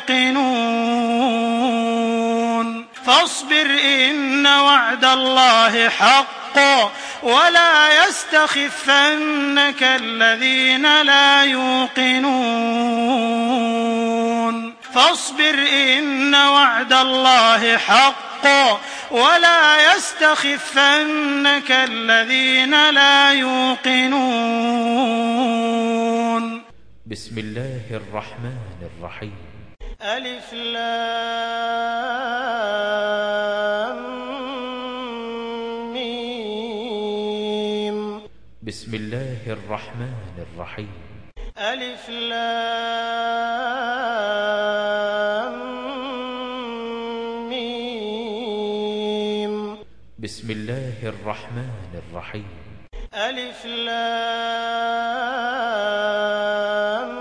يوقنون فاصبر إن وعد الله حق ولا يستخفنك الذين لا يوقنون فاصبر إن وعد الله حق ولا يستخفنك الذين لا يوقنون. بسم الله الرحمن الرحيم. ألف لام ميم. بسم الله الرحمن الرحيم. ألف لام ميم. بسم الله الرحمن الرحيم. ألف لام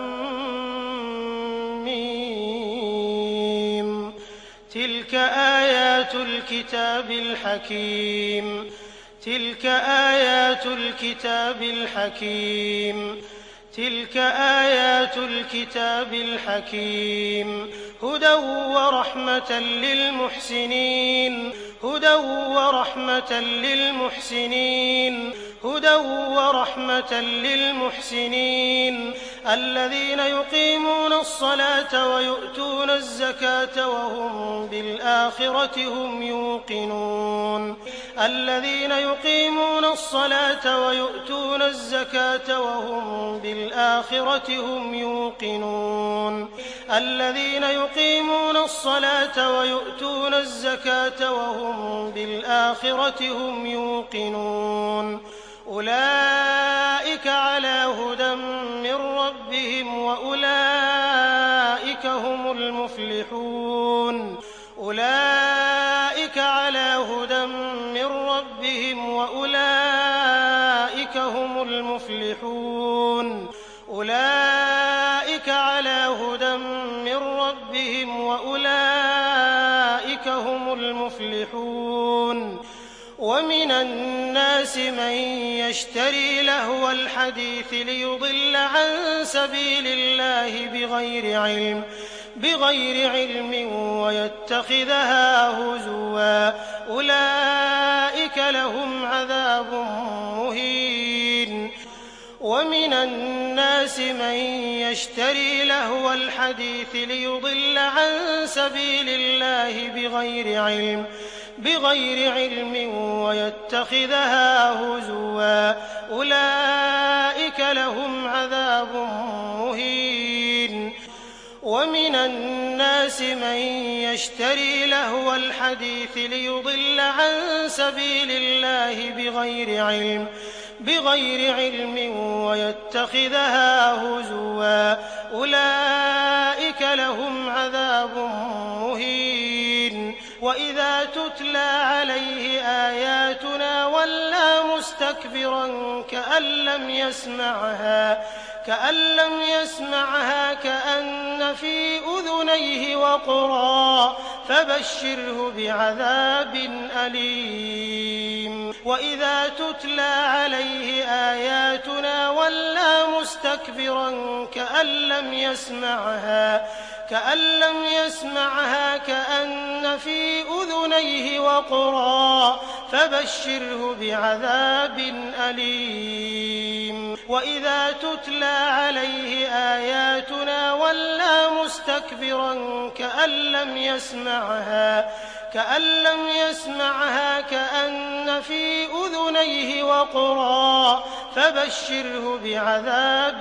ميم. تلك آيات الكتاب الحكيم. تلك آيات الكتاب الحكيم. تلك آيات الكتاب الحكيم. هدى ورحمة للمحسنين. هدى ورحمة للمحسنين. هدى ورحمة للمحسنين الذين يقيمون الصلاة ويؤتون الزكاة وهم بالآخرة هم يوقنون. الذين يقيمون الصلاة ويؤتون الزكاة وهم بالآخرة هم يوقنون. الذين يقيمون الصلاة ويؤتون الزكاة وهم بالآخرة هم يوقنون. أولئك على هدى من ربهم وأولئك هم المفلحون. أولئك على هدى من ربهم وأولئك هم المفلحون. أولئك على هدى من ربهم وأولئك هم المفلحون. ومن الناس من يشتري لهو الحديث ليضل عن سبيل الله بغير علم ويتخذها هزوا أولئك لهم عذاب مهين. ومن الناس من يشتري لهو الحديث ليضل عن سبيل الله بغير علم ويتخذها هزوا أولئك لهم عذاب مهين. ومن الناس من يشتري لهو الحديث ليضل عن سبيل الله بغير علم ويتخذها هزوا أولئك لهم عذاب مهين. وإذا تتلى عليه آياتنا ولى مستكبرا كأن لم يسمعها كأن في أذنيه وقرا فبشره بعذاب أليم. وإذا تتلى عليه آياتنا ولى مستكبرا كأن لم يسمعها كأن في أذنيه وقرا فبشره بعذاب أليم. وإذا تتلى عليه آياتنا ولى مستكبرا كأن كأن لم يسمعها كأن في أذنيه وقرا فبشره بعذاب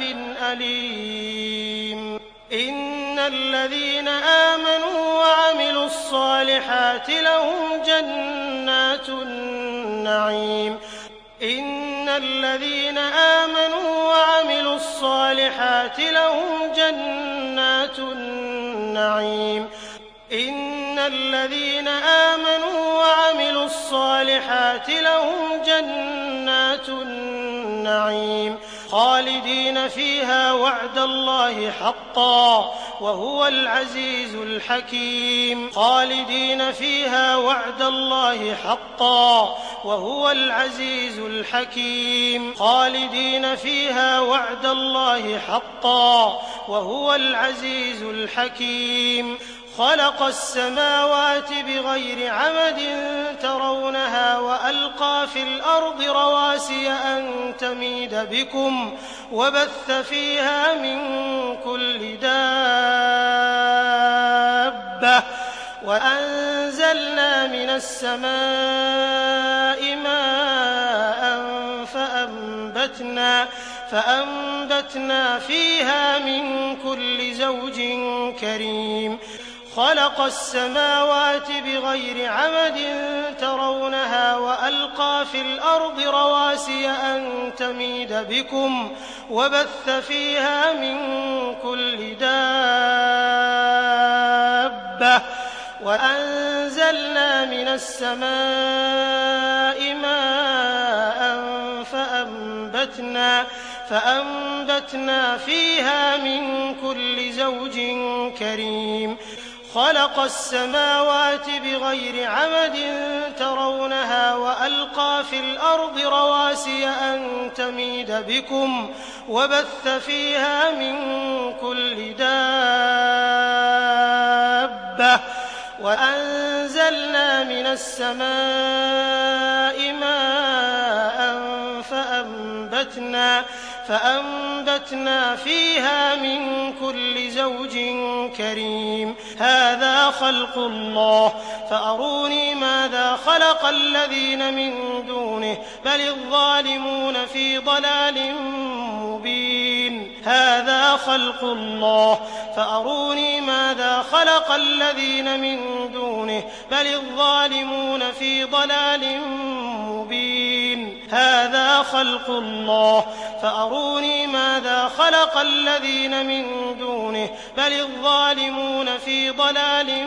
أليم إن الذين آمنوا وعملوا الصالحات لهم جنات النعيم إن الذين آمنوا وعملوا الصالحات لهم جنات النعيم إن الذين آمنوا وعملوا الصالحات لهم جنات النعيم خالدين فيها وعد الله حقا وهو العزيز الحكيم خالدين فيها وعد الله حقا وهو العزيز الحكيم خالدين فيها وعد الله حقا وهو العزيز الحكيم خلق السماوات بغير عمد ترونها وألقى في الأرض رواسي أن تميد بكم وبث فيها من كل دابة وأنزلنا من السماء ماء فأنبتنا فيها من كل زوج كريم خلق السماوات بغير عمد ترونها وألقى في الأرض رواسي أن تميد بكم وبث فيها من كل دابة وأنزلنا من السماء ماء فأنبتنا فيها من كل زوج كريم خلق السماوات بغير عمد ترونها وألقى في الأرض رواسي أن تميد بكم وبث فيها من كل دابة وأنزلنا من السماء ماء فأنبتنا فيها من كل زوج كريم هذا خلق الله فأروني ماذا خلق الذين من دونه بل الظالمون في ضلال مبين هذا خلق الله فأروني ماذا خلق الذين من دونه بل الظالمون في ضلال مبين هذا خلق الله فأروني ماذا خلق الذين من دونه بل الظالمون في ضلال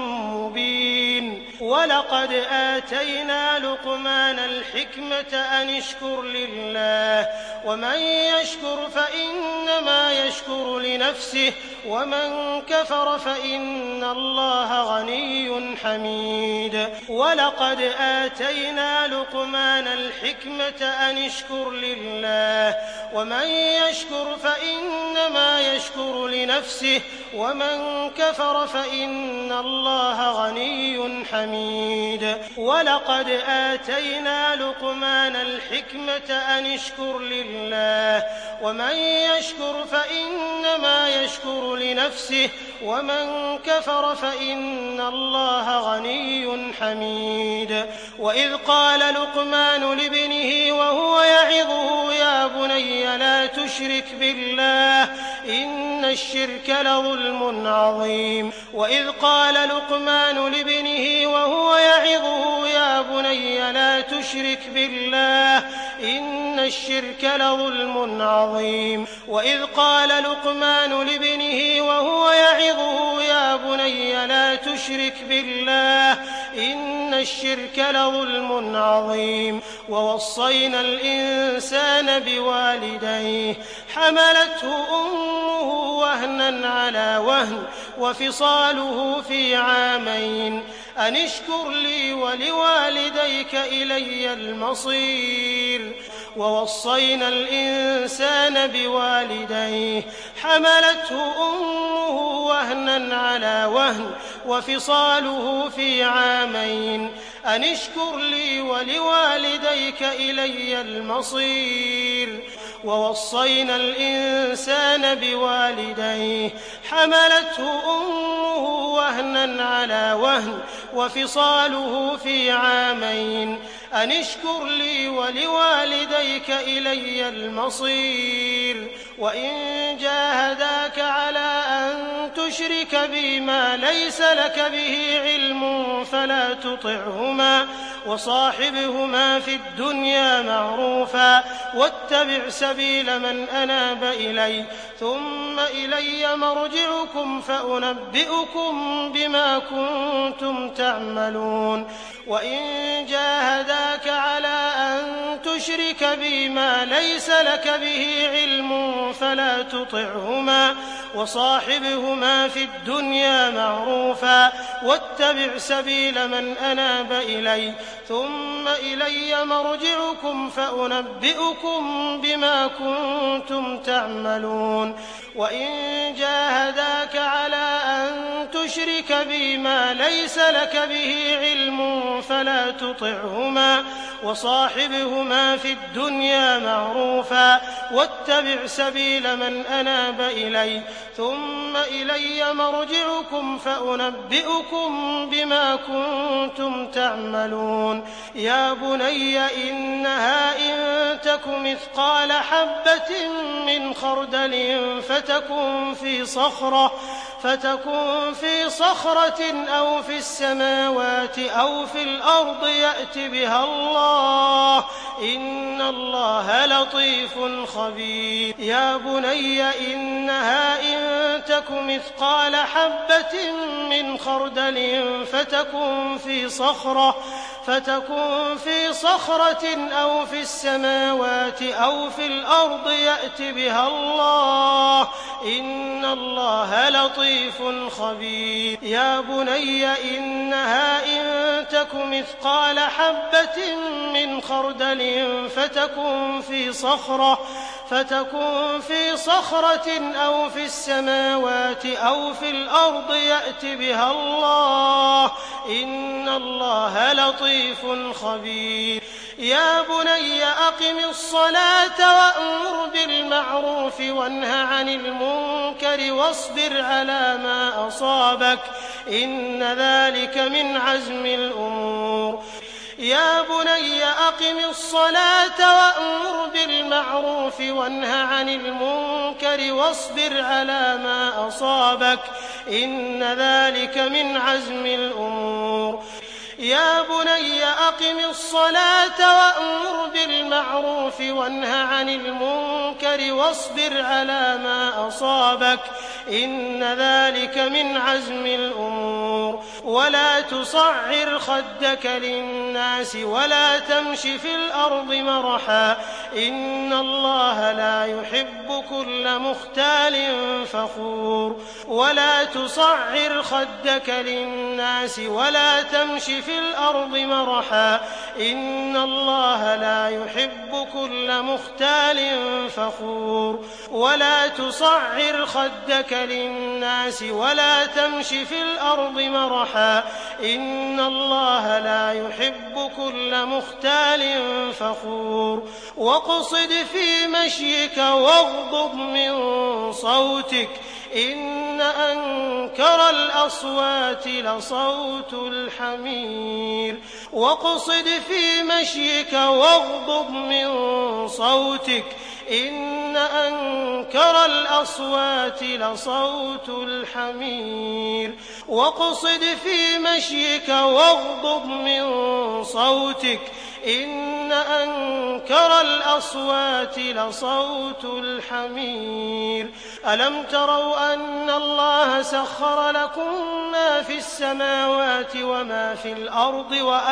مبين ولقد آتينا لقمان الحكمة أن اشكر لله ومن يشكر فإنما يشكر لنفسه ومن كفر فإن الله غني حميد ولقد آتينا لقمان الحكمة أن اشكر لله ومن يشكر فإنما يشكر لنفسه ومن كفر فإن الله غني حميد ولقد آتينا لقمان الحكمة أن اشكر لله ومن يشكر فإنما يشكر لنفسه ومن كفر فإن الله غني حميد وإذ قال لقمان لابنه وهو يعظه يا بني لا تشرك بالله إن الشرك لظلم عظيم وإذ قال لقمان لابنه وهو يعظه يا بني لا تشرك بالله إن الشرك لظلم عظيم وإذ قال لقمان لابنه وهو يعظه يا بني لا تشرك بالله إن الشرك لظلم عظيم ووصينا الإنسان بوالديه حملته أمه وهنا على وهن وفصاله في عامين أن اشكر لي ولوالديك إلي المصير ووصينا الإنسان بوالديه حملته أمه وهنا على وهن وفصاله في عامين أن اشكر لي ولوالديك إلي المصير ووصينا الإنسان بوالديه حملته أمه وهنا على وهن وفصاله في عامين أن اشكر لي ولوالديك إلي المصير وإن جاهداك على أن تشرك بي ما ليس لك به علم فلا تطعهما وصاحبهما في الدنيا معروفا واتبع سبيل من أناب إلي ثم إلي مرجعكم فأنبئكم بما كنتم تعملون وإن جاهداك على أن تشرك بي ما ليس لك به علم فلا تطعهما وصاحبهما في الدنيا معروفا واتبع سبيل من أناب إلي ثم إلي مرجعكم فأنبئكم بما كنتم تعملون وإن جاهداك على أن تشرك بي ما ليس لك به علم فلا تطعهما وصاحبهما في الدنيا معروفا واتبع سبيل من أناب إلي ثم إلي مرجعكم فأنبئكم بما كنتم تعملون يا بني إنها إن تك مثقال حبة من خردل فتكن في صخرة أو في السماوات أو في الأرض يأت بها الله إن الله لطيف خبير يا بني إنها إن تك مثقال حبة من خردل فتكن في صخرة أو في السماوات أو في الأرض يأت بها الله إن الله لطيف خبير يا بني إنها إن تك مثقال حبة من خردل فتكن في صخرة أو في السماوات أو في الأرض يأت بها الله إن الله لطيف خبير يا بني أقم الصلاة وأمر بالمعروف وانه عن المنكر واصبر على ما أصابك إن ذلك من عزم الأمور يا بني أقم الصلاة وأمر بالمعروف وانه عن المنكر واصبر على ما أصابك إن ذلك من عزم الأمور يا بني أقم الصلاة وأمر بالمعروف وانه عن المنكر واصبر على ما أصابك إن ذلك من عزم الأمور ولا تصعر خدك للناس ولا تمش في الأرض مرحا إن الله لا يحب كل مختال فخور ولا تصعر خدك للناس ولا تمش في الأرض مرحا إن الله لا يحب كل مختال فخور ولا تصعر خدك للناس ولا تمش في الأرض مرحا إن الله لا يحب كل مختال فخور واقصد في مشيك واغضض من صوتك إن أنكر الأصوات لصوت الحمير واقصد في مشيك واغضض من صوتك إن أنكر الأصوات لصوت الحمير واقصد في مشيك واغضض من صوتك إن أنكر الأصوات لصوت الحمير ألم تروا أن الله سخر لكم ما في السماوات وما في الأرض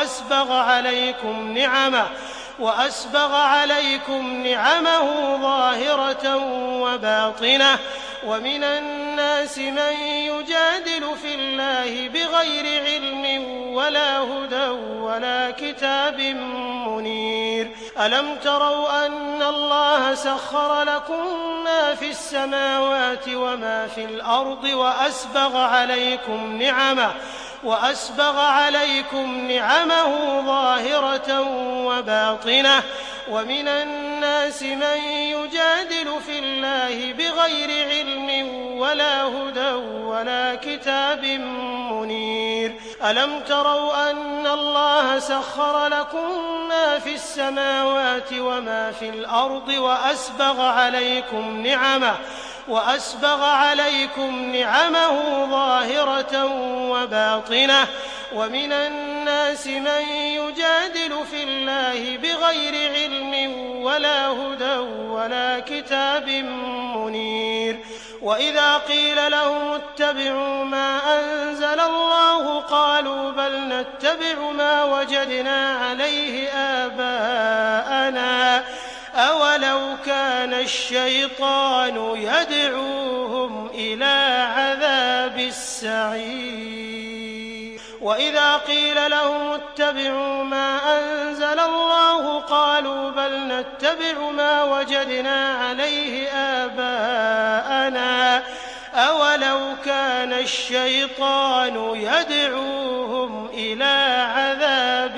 وأسبغ عليكم نعمه ظاهرة وباطنة ومن الناس من يجادل في الله بغير علم ولا هدى ولا كتاب منير ألم تروا أن الله سخر لكم ما في السماوات وما في الأرض وأسبغ عليكم نعمه ظاهرة وباطنة ومن الناس الناس من يجادل في الله بغير علم ولا هدى ولا كتاب منير ألم تروا أن الله سخر لكم ما في السماوات وما في الأرض وأسبغ عليكم نعمه ظاهرة وباطنة ومن الناس من يجادل في الله بغير علم ولا هدى ولا كتاب منير وإذا قيل لهم اتبعوا ما أنزل الله قالوا بل نتبع ما وجدنا عليه آباءنا أولو كان الشيطان يدعوهم إلى عذاب السعير وإذا قيل لهم اتبعوا ما أنزل الله قالوا بل نتبع ما وجدنا عليه آباءنا أولو كان الشيطان يدعوهم إلى عذاب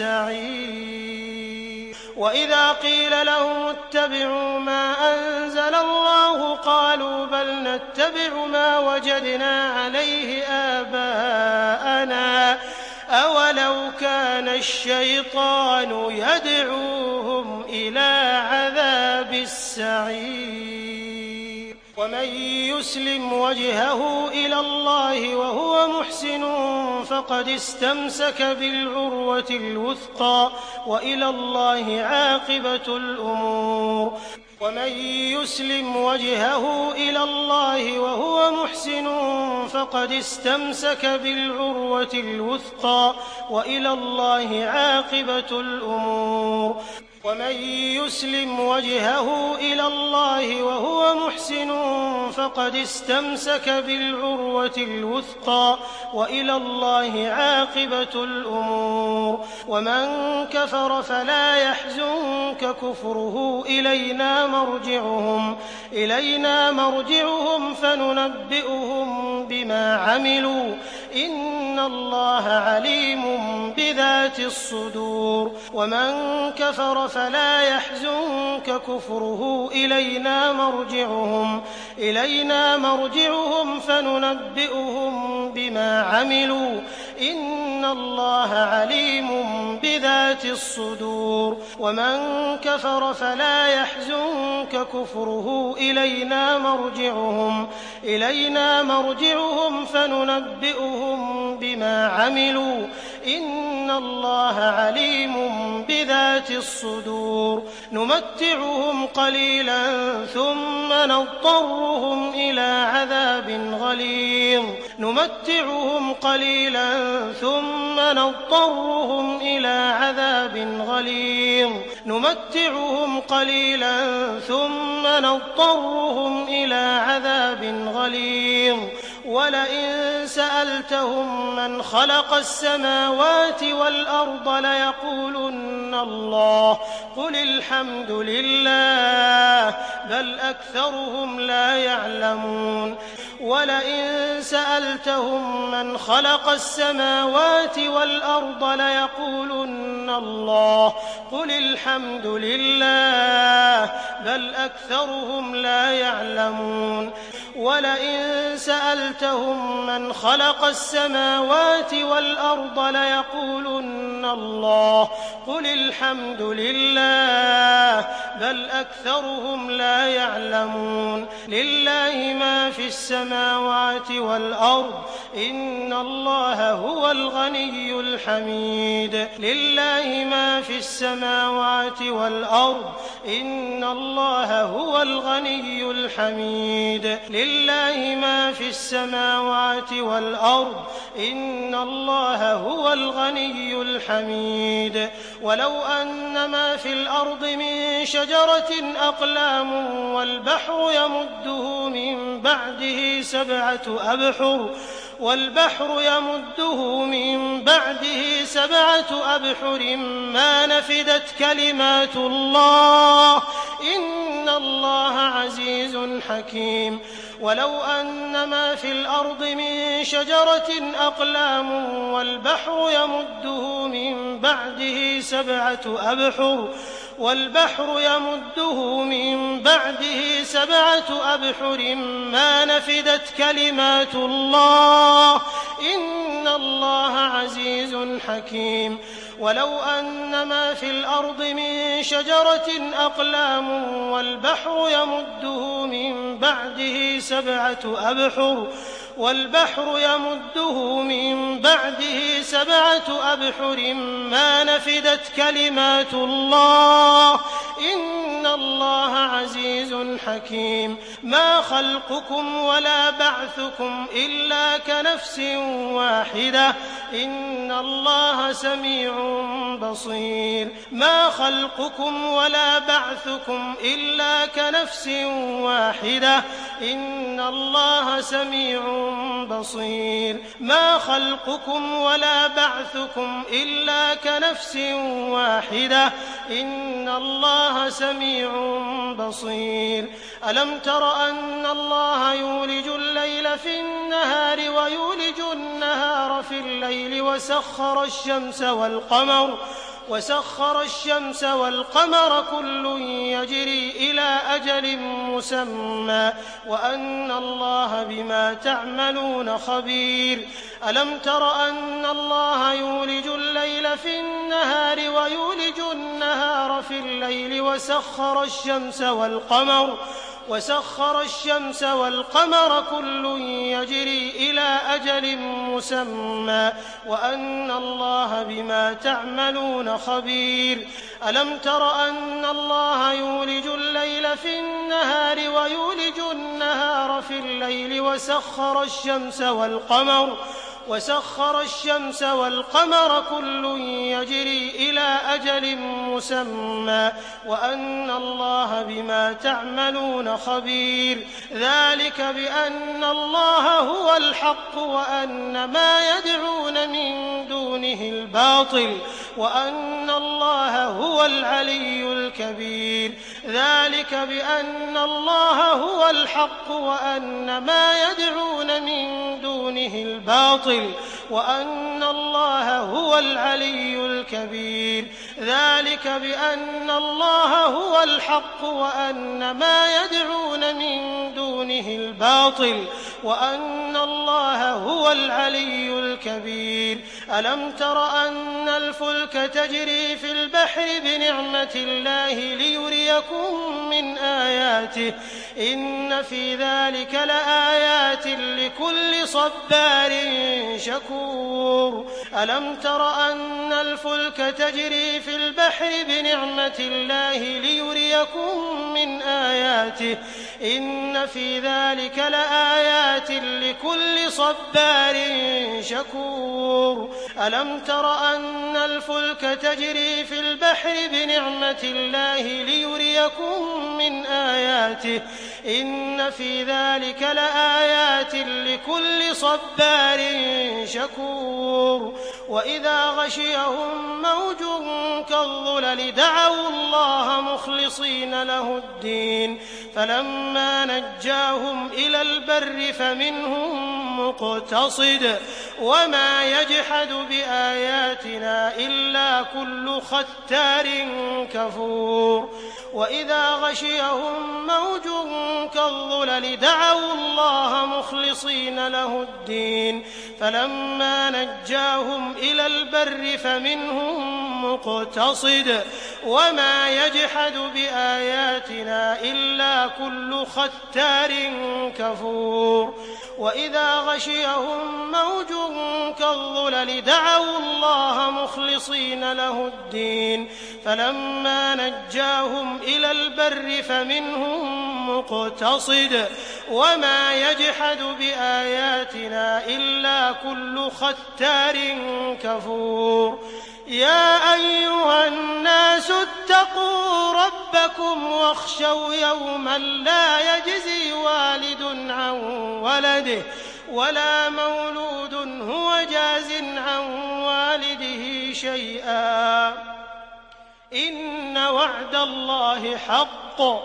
السعير وإذا قيل لهم اتبعوا ما أنزل الله قالوا بل نتبع ما وجدنا عليه آباءنا أولو كان الشيطان يدعوهم إلى عذاب السعير ومن يسلم وجهه إلى الله وهو محسن فقد استمسك بالعروة الوثقى وإلى الله عاقبة الأمور ومن يسلم وجهه إلى الله وهو محسن فقد استمسك بالعروة الوثقى وإلى الله عاقبة الأمور ومن يسلم وجهه إلى الله وهو محسن فقد استمسك بالعروة الوثقى وإلى الله عاقبة الأمور ومن كفر فلا يحزنك كفره إلينا مرجعهم فننبئهم بما عملوا إن الله عليم بذات الصدور ومن كفر فلا يحزنك كفره إلينا مرجعهم فننبئهم بما عملوا إن الله عليم بذات الصدور ومن كفر فلا يحزنك كفره إلينا مرجعهم فننبئهم بما عملوا إن الله عليم بذات الصدور نمتعهم قليلا ثم نضطرهم إلى عذاب غليظ ولئن سألتهم من خلق السماوات والأرض ليقولن الله قل الحمد لله بل أكثرهم لا يعلمون ولئن سألتهم من خلق السماوات والأرض ليقولن الله قل الحمد لله بل أكثرهم لا يعلمون ولئن سألتهم من خلق السماوات والأرض ليقولن الله قل الحمد لله بل أكثرهم لا يعلمون لله ما في السماوات والأرض إن الله هو الغني الحميد لله ما في السماوات والأرض إن الله هو الغني الحميد لله ما في السماوات والأرض إن الله هو الغني الحميد ولو أن ما في الأرض من شجرة أقلام والبحر يمده من بعده سبعة أبحر ما نفدت كلمات الله إن الله عزيز حكيم ولو أن ما في الأرض من شجرة أقلام والبحر يمده من بعده سبعة والبحر يمده من بعده 7 أبحر ما نفدت كلمات الله إن الله عزيز حكيم ولو أن ما في الأرض من شجرة أقلام والبحر يمده من بعده 7 أبحر ما نفدت كلمات الله إن الله عزيز حكيم ما خلقكم ولا بعثكم إلا كنفس واحدة إن الله سميع بصير ما خلقكم ولا بعثكم إلا كنفس واحدة إن الله سميع بصير ما خلقكم ولا بعثكم إلا كنفس واحدة إن الله سميع بصير ألم تر أن الله يولج الليل في النهار ويولج النهار في الليل وسخر الشمس والقمر كل يجري إلى أجل مسمى وأن الله بما تعملون خبير ألم تر أن الله يولج الليل في النهار ويولج النهار في الليل وسخر الشمس والقمر كل يجري إلى أجل مسمى وأن الله بما تعملون خبير ألم تر أن الله يولج الليل في النهار ويولج النهار في الليل وسخر الشمس والقمر كل يجري إلى أجل مسمى وأن الله بما تعملون خبير ذلك بأن الله هو الحق وأن ما يدعون من دونه الباطل وأن الله هو العلي الكبير ذلك بأن الله هو الحق وأن ما يدعون من دونه الباطل وأن الله هو العلي الكبير ذلك بأن الله هو الحق وأن ما يدعون من دونه الباطل وأن الله هو العلي الكبير ألم تر أن الفلك تجري في البحر بنعمة الله ليريكم من آياته إن في ذلك لآيات لكل صبار شكور ألم تر أن الفلك تجري في البحر بنعمة الله ليريكم من آياته إن في ذلك لآيات لكل صبار شكور ألم تر أن الفلك تجري في البحر بنعمة الله ليريكم من آياته إن في ذلك لآيات لكل صبار شكور وإذا غشيهم موج كالظلل دعوا الله مخلصين له الدين فلما نجاهم إلى البر فمنهم مقتصد وما يجحد بآياتنا إلا كل ختار كفور وإذا غشيهم موج كالظلل دعوا الله مخلصين له الدين فلما نجاهم إلى البر فمنهم مقتصد وما يجحد بآياتنا إلا كل ختار كفور وإذا غشيهم موج كالظلل دعوا الله مخلصين له الدين فلما نجاهم إلى البر فمنهم مقتصد وما يجحد بآياتنا إلا كل ختار كفور يا أيها الناس اتقوا ربكم واخشوا يوما لا يجزي والد عن ولده ولا مولود هو جاز عن والده شيئا إن وعد الله حق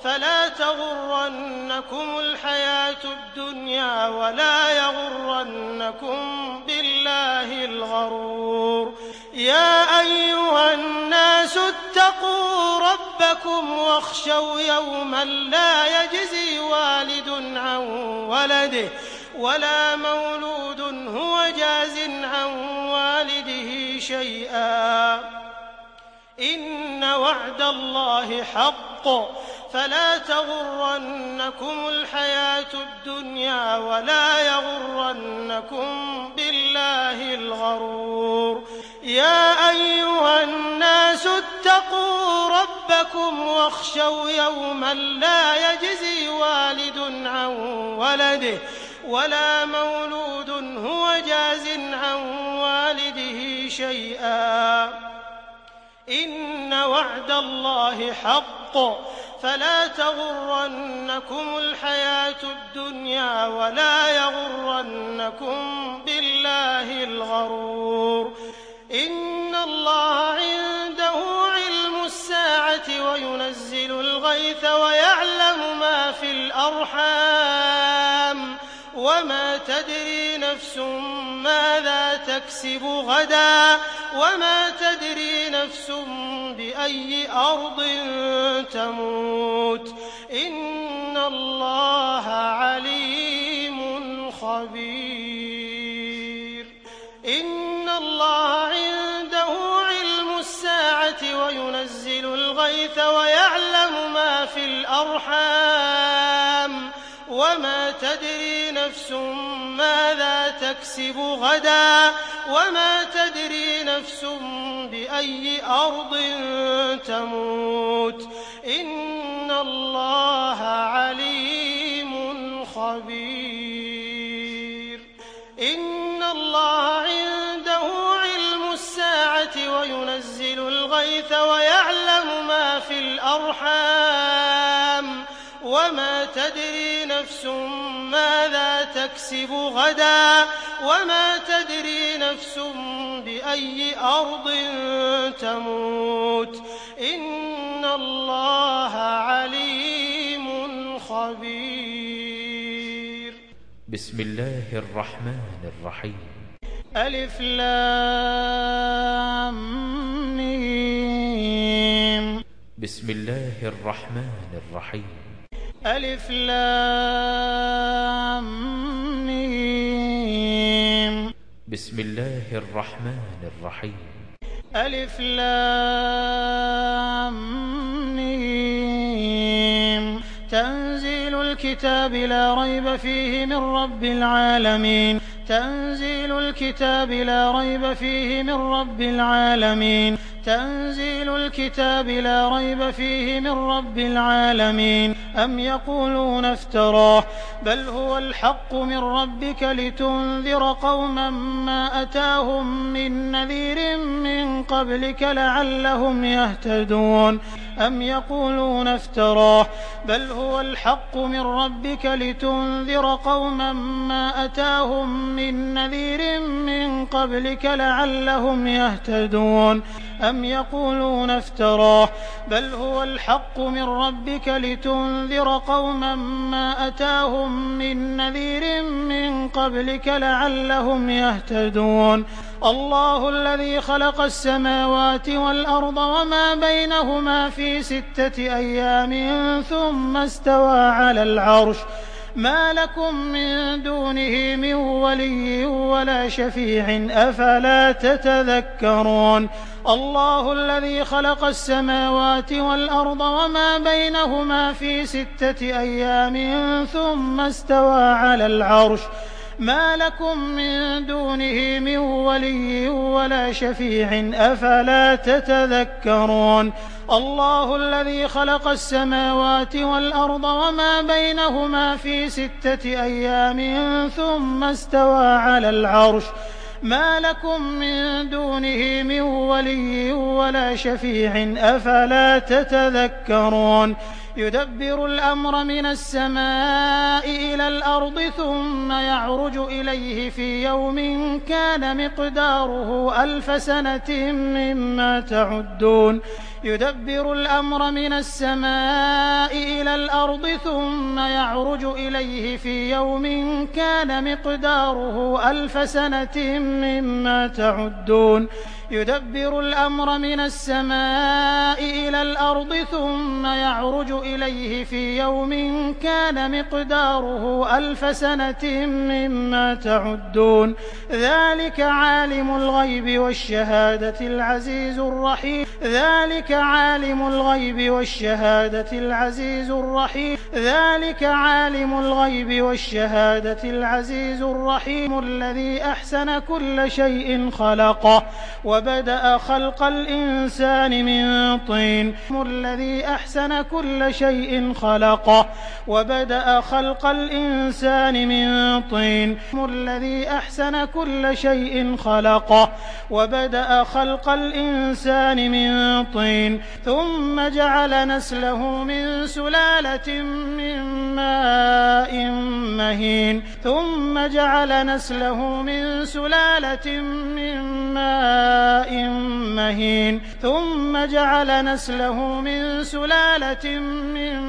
فلا تغرنكم الحياة الدنيا ولا يغرنكم بالله الغرور يا أيها الناس اتقوا ربكم واخشوا يوما لا يجزي والد عن ولده ولا مولود هو جاز عن والده شيئا إن وعد الله حق فلا تغرنكم الحياة الدنيا ولا يغرنكم بالله الغرور يا أيها الناس اتقوا ربكم واخشوا يوما لا يجزي والد عن ولده ولا مولود هو جاز عن والده شيئا إن وعد الله حق فلا تغرنكم الحياة الدنيا ولا يغرنكم بالله الغرور إن الله عنده علم الساعة وينزل الغيث ويعلم ما في الأرحام وما تدري نفس ماذا تكسب غدا وما تدري نفس بأي أرض تموت إن الله عليم خبير إن الله عنده علم الساعة وينزل الغيث ويعلم ما في الأرحام وما تدري نفس ماذا تكسب غدا وما تدري نفس بأي أرض تموت إن الله عليم خبير إن الله عنده علم الساعة وينزل الغيث ويعلم ما في الأرحام وما تدري نفس ماذا تكسب غدا وما تدري نفس بأي أرض تموت إن الله عليم خبير بسم الله الرحمن الرحيم ألف لام ميم بسم الله الرحمن الرحيم ألف لام ميم بسم الله الرحمن الرحيم ألف لام ميم تنزيل الكتاب لا ريب فيه من رب العالمين تنزيل الكتاب لا ريب فيه من رب العالمين تنزيل الكتاب لا ريب فيه من رب العالمين أم يقولون افتراه بل هو الحق من ربك لتنذر قوما ما أتاهم من نذير من قبلك لعلهم يهتدون أم يقولون افتراه بل هو الحق من ربك لتنذر قوما ما أتاهم من نذير من قبلك لعلهم يهتدون أم يقولون افتراه بل هو الحق من ربك لتنذر قوما ما أتاهم من نذير من قبلك لعلهم يهتدون الله الذي خلق السماوات والأرض وما بينهما في 6 أيام ثم استوى على العرش ما لكم من دونه من ولي ولا شفيع أفلا تتذكرون الله الذي خلق السماوات والأرض وما بينهما في 6 أيام ثم استوى على العرش ما لكم من دونه من ولي ولا شفيع أفلا تتذكرون الله الذي خلق السماوات والأرض وما بينهما في 6 أيام ثم استوى على العرش ما لكم من دونه من ولي ولا شفيع أفلا تتذكرون يدبر الأمر من السماء إلى الأرض ثم يعرج إليه في يوم كان مقداره 1000 سنة مما تعدون يدبر الأمر من السماء إلى الأرض ثم يعرج إليه في يوم كان مقداره 1000 سنة مما تعدون يدبر الأمر من السماء إلى الأرض ثم يعرج إليه في يوم كان مقداره 1000 سنة مما تعدون ذلك عالم الغيب والشهادة العزيز الرحيم ذلك عالم الغيب والشهادة العزيز الرحيم ذلك عالم الغيب والشهادة العزيز الرحيم الذي أحسن كل شيء خلقه وبدأ خلق الإنسان من طين الذي أحسن كل شيء خلقه وبدأ خلق الإنسان من طين الذي أحسن كل شيء خلقه وبدأ خلق الإنسان من طين ثم جعل نسله من سلالة من ماء مهين ثم جعل نسله من سلالة من ماء مهين ثم جعل نسله من سلالة من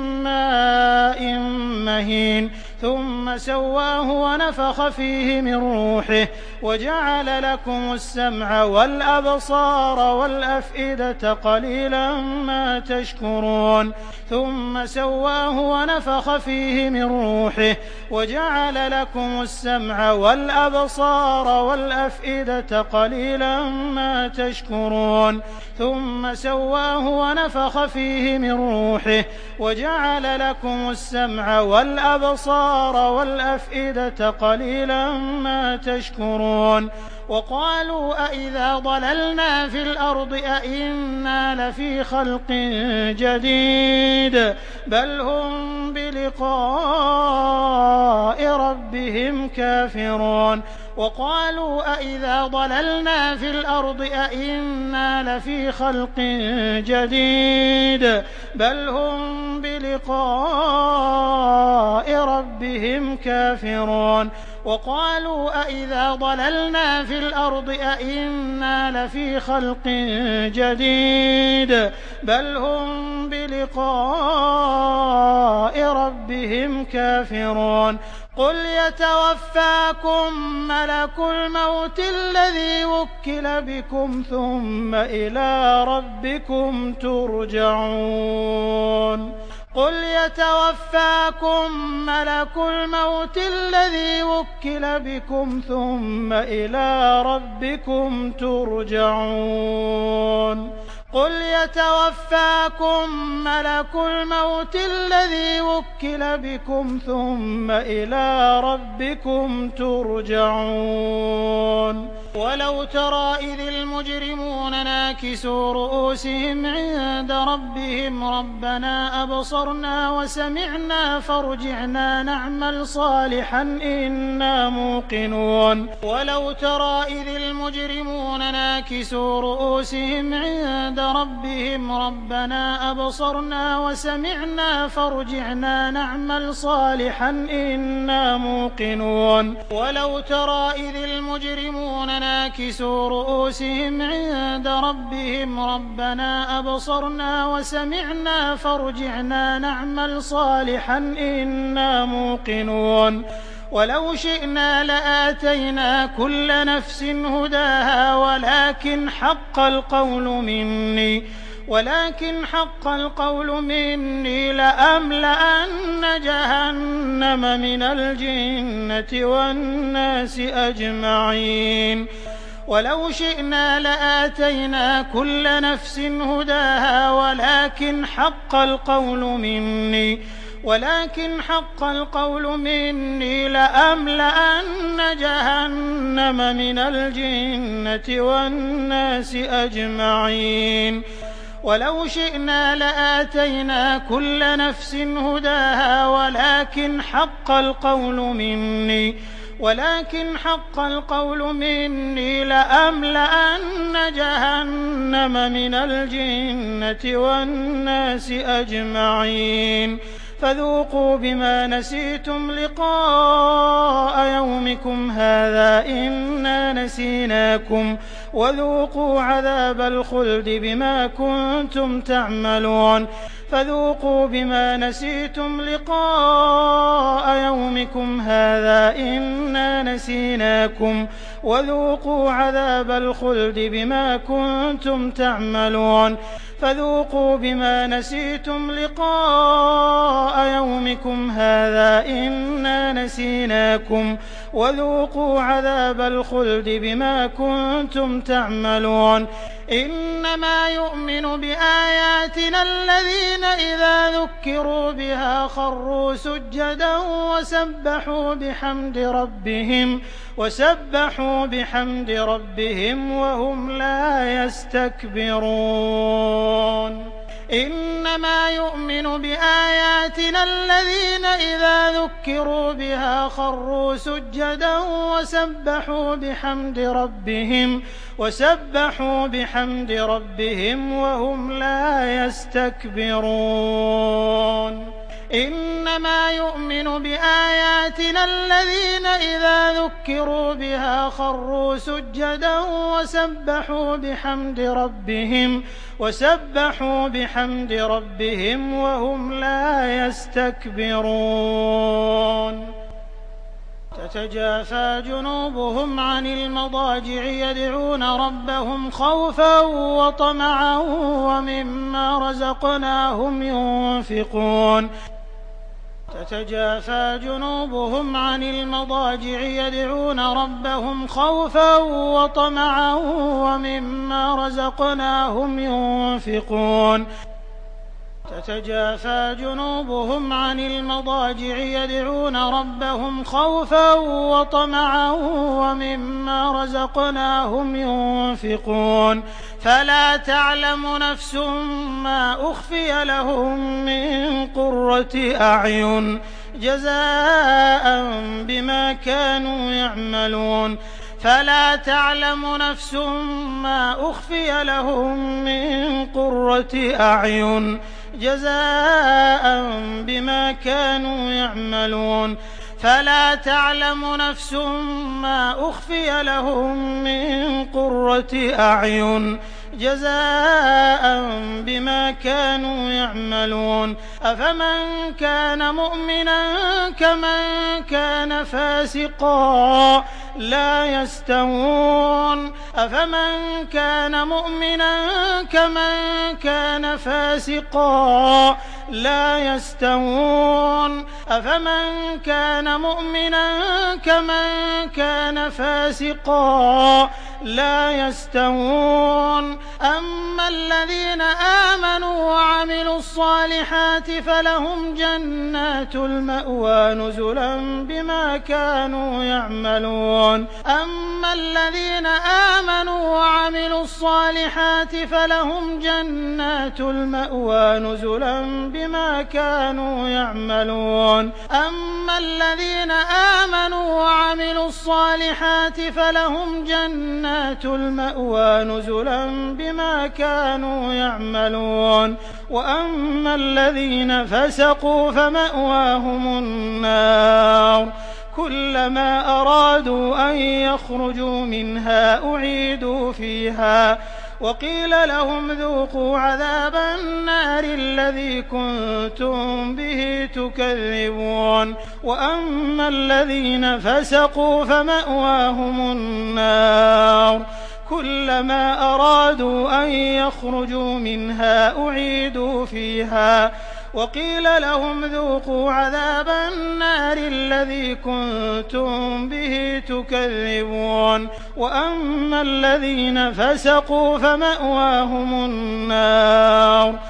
ماء مهين ثم سواه ونفخ فيه من روحه وجعل لكم السمع والأبصار والأفئدة قليلا ما تشكرون ثم سواه ونفخ فيه من روحه وجعل لكم السمع والأبصار والأفئدة قليلا ما تشكرون ثم سواه ونفخ فيه من روحه وجعل لكم السمع والأبصار والأفئدة قليلا ما تشكرون وقالوا أإذا ضللنا في الأرض أإنا لفي خلق جديد بل هم بلقاء ربهم كافرون وقالوا أإذا ضللنا في الأرض أإنا لفي خلق جديد بل هم بلقاء ربهم كافرون وقالوا أإذا ضللنا في الأرض أإنا لفي خلق جديد بل هم بلقاء ربهم كافرون قل يتوفاكم ملك الموت الذي وكل بكم ثم إلى ربكم ترجعون قل يتوفاكم ملك الموت الذي وكل بكم ثم إلى ربكم ترجعون قل يتوفاكم ملك الموت الذي وكل بكم ثم إلى ربكم ترجعون ولو ترى إذ المجرمون ناكسوا رؤوسهم عند ربهم ربنا أبصرنا وسمعنا فارجعنا نعمل صالحا إنا موقنون ولو ترى إذ المجرمون ناكسوا رؤوسهم عند ربهم ربنا أبصرنا وسمعنا فارجعنا نعمل صالحا إنا موقنون ولو ترى إذ المجرمون ناكسوا رؤوسهم عند ربهم ربنا أبصرنا وسمعنا فارجعنا نعمل صالحا إنا موقنون ولو شئنا لآتينا كل نفس هداها ولكن حق القول مني لأملأن جهنم من الجنة والناس أجمعين ولو شئنا لآتينا كل نفس هداها ولكن حق القول مني لأملأن جهنم من الجنة والناس أجمعين ولو شئنا لآتينا كل نفس هداها ولكن حق ولكن حق القول مني لأملأن جهنم من الجنة والناس أجمعين فذوقوا بما نسيتم لقاء يومكم هذا إنا نسيناكم وذوقوا عذاب الخلد بما كنتم تعملون فذوقوا بما نسيتم لقاء يومكم هذا إنا نسيناكم وذوقوا عذاب الخلد بما كنتم تعملون فذوقوا بما نسيتم لقاء يومكم هذا إنا نسيناكم وذوقوا عذاب الخلد بما كنتم تعملون إنما يؤمن بآياتنا الذين إذا ذكروا بها خروا سجدا وسبحوا بحمد ربهم وهم لا يستكبرون إنما يؤمن بآياتنا الذين إذا ذكروا بها خروا سجدا وسبحوا بحمد ربهم وهم لا يستكبرون إنما يؤمن بآياتنا الذين إذا ذكروا بها خروا سجدا وسبحوا بحمد ربهم وهم لا يستكبرون تتجافى جنوبهم عن المضاجع يدعون ربهم خوفا وطمعا ومما رزقناهم ينفقون تتجافى جنوبهم عن المضاجع يدعون ربهم خوفا وطمعا ومما رزقناهم ينفقون تتجافى جنوبهم عن المضاجع يدعون ربهم خوفا وطمعا ومما رزقناهم ينفقون فلا تعلم نفس ما أخفي لهم من قرة أعين جزاء بما كانوا يعملون فلا تعلم نفس ما أخفي لهم من قرة أعين جزاء بما كانوا يعملون فلا تعلم نفس ما أخفي لهم من قرة أعين جزاء بما كانوا يعملون أفمن كان مؤمنا كمن كان فاسقا لا يستوون أفمن كان مؤمنا كمن كان فاسقا لا يستوون أفمن كان مؤمنا كمن كان فاسقا لا يستوون أما الذين آمنوا وعملوا الصالحات فلهم جنات المأوى نزلا بما كانوا يعملون أما الذين آمنوا وعملوا الصالحات فلهم جنات المأوى نزلا بما كانوا يعملون أما الذين آمنوا وعملوا الصالحات فلهم جنات المأوى نزلا بما كانوا يعملون وأما الذين فسقوا فمأواهم النار كلما أرادوا أن يخرجوا منها أعيدوا فيها وقيل لهم ذوقوا عذاب النار الذي كنتم به تكذبون وأما الذين فسقوا فمأواهم النار كلما أرادوا أن يخرجوا منها أعيدوا فيها وقيل لهم ذوقوا عذاب النار الذي كنتم به تكذبون وأما الذين فسقوا فمأواهم النار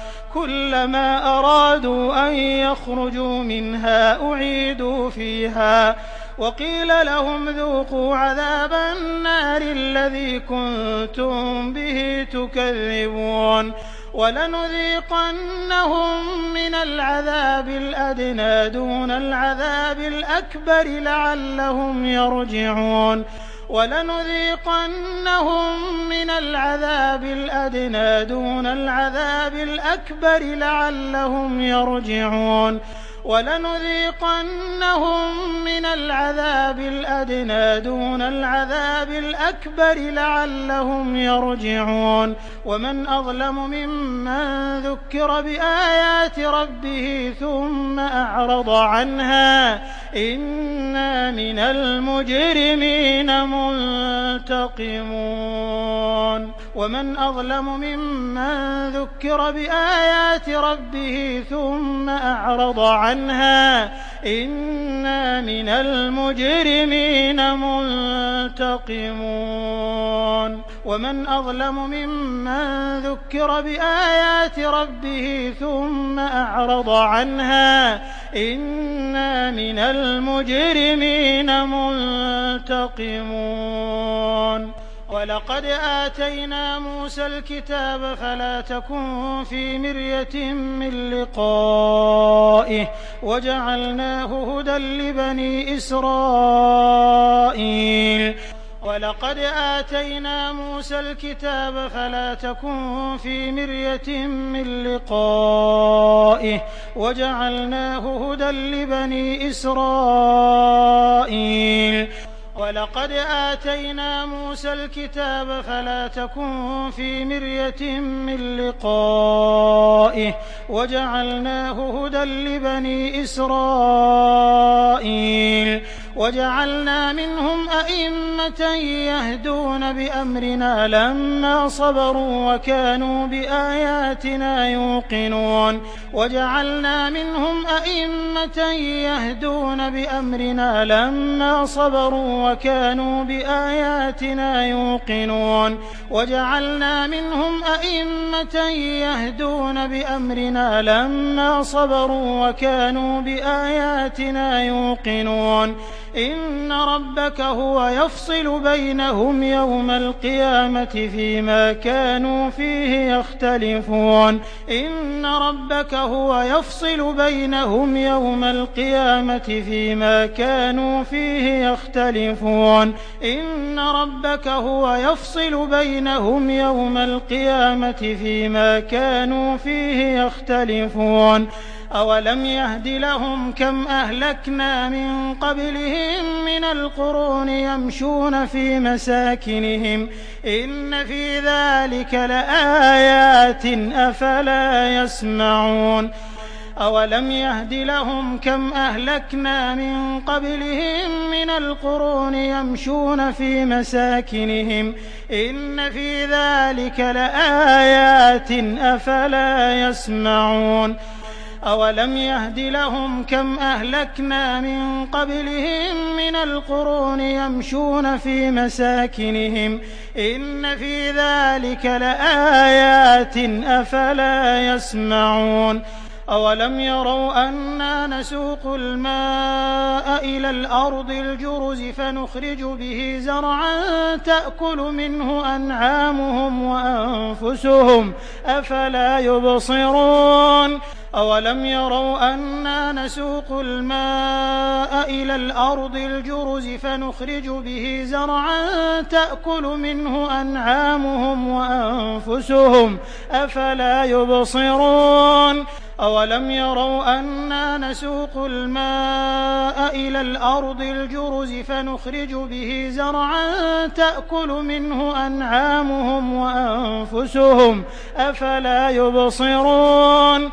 كلما أرادوا أن يخرجوا منها أعيدوا فيها وقيل لهم ذوقوا عذاب النار الذي كنتم به تكذبون وَلَنُذِيقَنَّهُم مِّنَ الْعَذَابِ الْأَدْنَىٰ دُونَ الْعَذَابِ الْأَكْبَرِ لَعَلَّهُمْ يَرْجِعُونَ وَلَنُذِيقَنَّهُم مِّنَ الْعَذَابِ الْأَدْنَىٰ دُونَ الْعَذَابِ الْأَكْبَرِ لَعَلَّهُمْ يَرْجِعُونَ وَلَنُذِيقَنَّهُم مِّنَ الْعَذَابِ الْأَدْنَىٰ دُونَ الْعَذَابِ الْأَكْبَرِ لَعَلَّهُمْ يَرْجِعُونَ وَمَنْ أَظْلَمُ مِمَّن ذُكِّرَ بِآيَاتِ رَبِّهِ ثُمَّ أَعْرَضَ عَنْهَا إِنَّا مِنَ الْمُجْرِمِينَ مُنتَقِمُونَ وَمَنْ أَظْلَمُ مِمَّن ذُكِّرَ بِآيَاتِ رَبِّهِ ثُمَّ أَعْرَضَ عَنْهَا إِنَّا مِنَ الْمُجْرِمِينَ مُنتَقِمُونَ وَمَنْ أَظْلَمُ مِمَّن ذُكِّرَ بِآيَاتِ رَبِّهِ ثُمَّ أَعْرَضَ عَنْهَا إِنَّا مِنَ الْمُجْرِمِينَ مُنتَقِمُونَ وَلَقَدْ آتَيْنَا مُوسَى الْكِتَابَ فَلَا تَكُن فِي مِرْيَةٍ مِّن لِّقَائِهِ وَجَعَلْنَاهُ هُدًى لِّبَنِي إِسْرَائِيلَ وَلَقَدْ آتَيْنَا مُوسَى الْكِتَابَ فَلَا تَكُن فِي مِرْيَةٍ مِّن لِّقَائِهِ وَجَعَلْنَاهُ هُدًى لِّبَنِي إِسْرَائِيلَ وَلَقَدْ آتَيْنَا مُوسَى الْكِتَابَ فَلَا تَكُن فِي مِرْيَةٍ مِّن لِّقَائِهِ وَجَعَلْنَاهُ هُدًى لِّبَنِي إِسْرَائِيلَ وَجَعَلْنَا مِنْهُمْ أَئِمَّةً يَهْدُونَ بِأَمْرِنَا لَمَّا صَبَرُوا وَكَانُوا بِآيَاتِنَا يُوقِنُونَ وَجَعَلْنَا مِنْهُمْ أَئِمَّةً يَهْدُونَ بِأَمْرِنَا لَمَّا صَبَرُوا وَكَانُوا بِآيَاتِنَا يُوقِنُونَ وَجَعَلْنَا مِنْهُمْ أَئِمَّةً يَهْدُونَ بِأَمْرِنَا لَمَّا صَبَرُوا وَكَانُوا بِآيَاتِنَا يُوقِنُونَ إِنَّ رَبَّكَ هُوَ يَفْصِلُ بَيْنَهُمْ يَوْمَ الْقِيَامَةِ فِيمَا كَانُوا فِيهِ يَخْتَلِفُونَ إِنَّ رَبَّكَ هُوَ يَفْصِلُ بَيْنَهُمْ يَوْمَ الْقِيَامَةِ فِيمَا كَانُوا فِيهِ يَخْتَلِفُونَ إِنَّ رَبَّكَ هُوَ يَفْصِلُ بَيْنَهُمْ يَوْمَ الْقِيَامَةِ فِيمَا كَانُوا فِيهِ يَخْتَلِفُونَ أَوَلَمْ يَهْدِ لَهُمْ كَمْ أَهْلَكْنَا مِن قَبْلِهِم مِّنَ الْقُرُونِ يَمْشُونَ فِي مَسَاكِنِهِمْ إِنَّ فِي ذَلِكَ لَآيَاتٍ أَفَلَا يَسْمَعُونَ أَوَلَمْ يَهْدِ لَهُمْ كَمْ أَهْلَكْنَا مِن قَبْلِهِم مِّنَ الْقُرُونِ يَمْشُونَ فِي مَسَاكِنِهِمْ إِنَّ فِي ذَلِكَ لَآيَاتٍ أَفَلَا يَسْمَعُونَ أَوَلَمْ يَهْدِ لَهُمْ كَمْ أَهْلَكْنَا مِن قَبْلِهِم مِّنَ الْقُرُونِ يَمْشُونَ فِي مَسَاكِنِهِمْ إِنَّ فِي ذَلِكَ لَآيَاتٍ أَفَلَا يَسْمَعُونَ أَوَلَمْ يَرَوْا أَنَّا نَسُوقُ الْمَاءَ إِلَى الْأَرْضِ الْجُرُزِ فَنُخْرِجُ بِهِ زَرْعًا تَأْكُلُ مِنْهُ أَنْعَامُهُمْ وَأَنفُسُهُمْ أَفَلَا يُبْصِرُونَ أَوَلَمْ يَرَوْا أَنَّا نَسُوقُ الْمَاءَ إِلَى الْأَرْضِ الْجُرُزِ فَنُخْرِجُ بِهِ زَرْعًا تَأْكُلُ مِنْهُ أَنْعَامُهُمْ وَأَنفُسُهُمْ أَفَلَا يُبْصِرُونَ أَوَلَمْ يَرَوْا أَنَّا نَسُوقُ الْمَاءَ إِلَى الْأَرْضِ الْجُرُزِ فَنُخْرِجُ بِهِ زَرْعًا تَأْكُلُ مِنْهُ أَنْعَامُهُمْ وَأَنفُسُهُمْ أَفَلَا يُبْصِرُونَ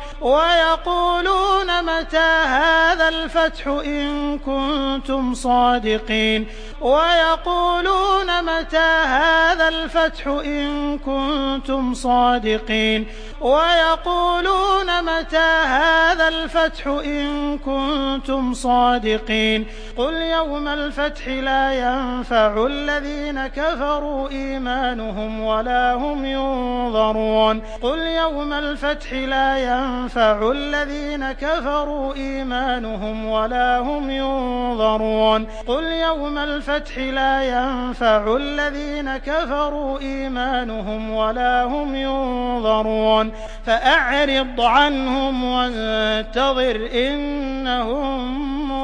وَيَقُولُونَ مَتَىٰ هَٰذَا الْفَتْحُ إِن كُنتُمْ صَادِقِينَ وَيَقُولُونَ مَتَىٰ هَٰذَا الْفَتْحُ إِن كُنتُمْ صَادِقِينَ وَيَقُولُونَ مَتَىٰ متى هذا الفتح إن كنتم صادقين قل يوم الفتح لا ينفع الذين كفروا إيمانهم ولا هم ينظرون قل يوم الفتح لا ينفع الذين كفروا إيمانهم ولا هم ينظرون قل يوم الفتح لا ينفع الذين كفروا إيمانهم ولا هم ينظرون فأعرض عنهم وانتظر إنهم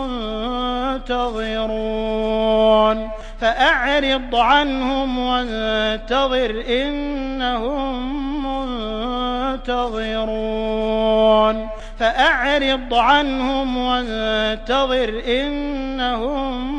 منتظرون فأعرض عنهم وانتظر إنهم منتظرون فأعرض عنهم وانتظر إنهم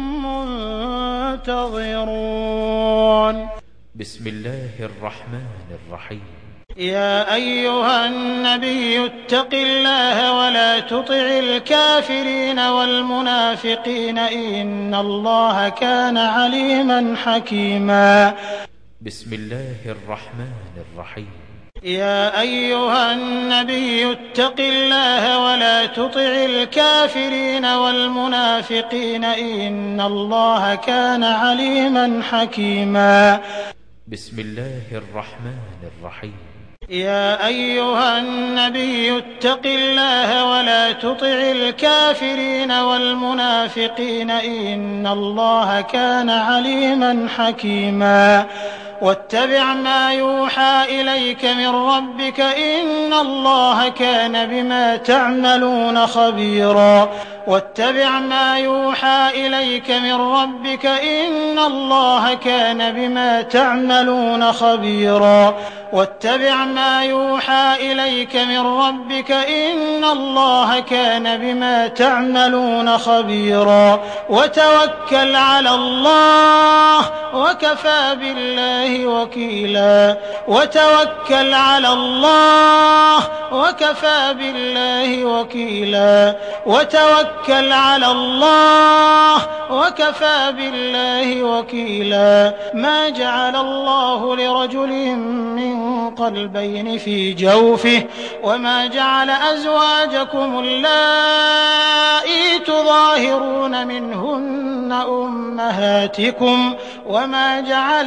منتظرون. بسم الله الرحمن الرحيم. يا أيها النبي اتق الله ولا تطع الكافرين والمنافقين إن الله كان عليما حكيما. بسم الله الرحمن الرحيم. يا أيها النبي اتق الله ولا تطع الكافرين والمنافقين إن الله كان عليما حكيما. بسم الله الرحمن الرحيم. يا أيها النبي اتق الله ولا تطع الكافرين والمنافقين إن الله كان عليما حكيما. واتبع ما يوحى إليك من ربك إن الله كان بما تعملون خبيرا. واتبع ما يوحى إليك من ربك إن الله كان بما تعملون خبيرا. واتبع ما يوحى إليك من ربك إن الله كان بما تعملون خبيرا. وتوكل على الله وكفى بالله وكيلا. وتوكل على الله وكفى بالله وكيلا. وتوكل على الله وكفى بالله وكيلا. ما جعل الله لرجل من قلبين في جوفه وما جعل أزواجكم اللائي تظاهرون منهن أمهاتكم وما جعل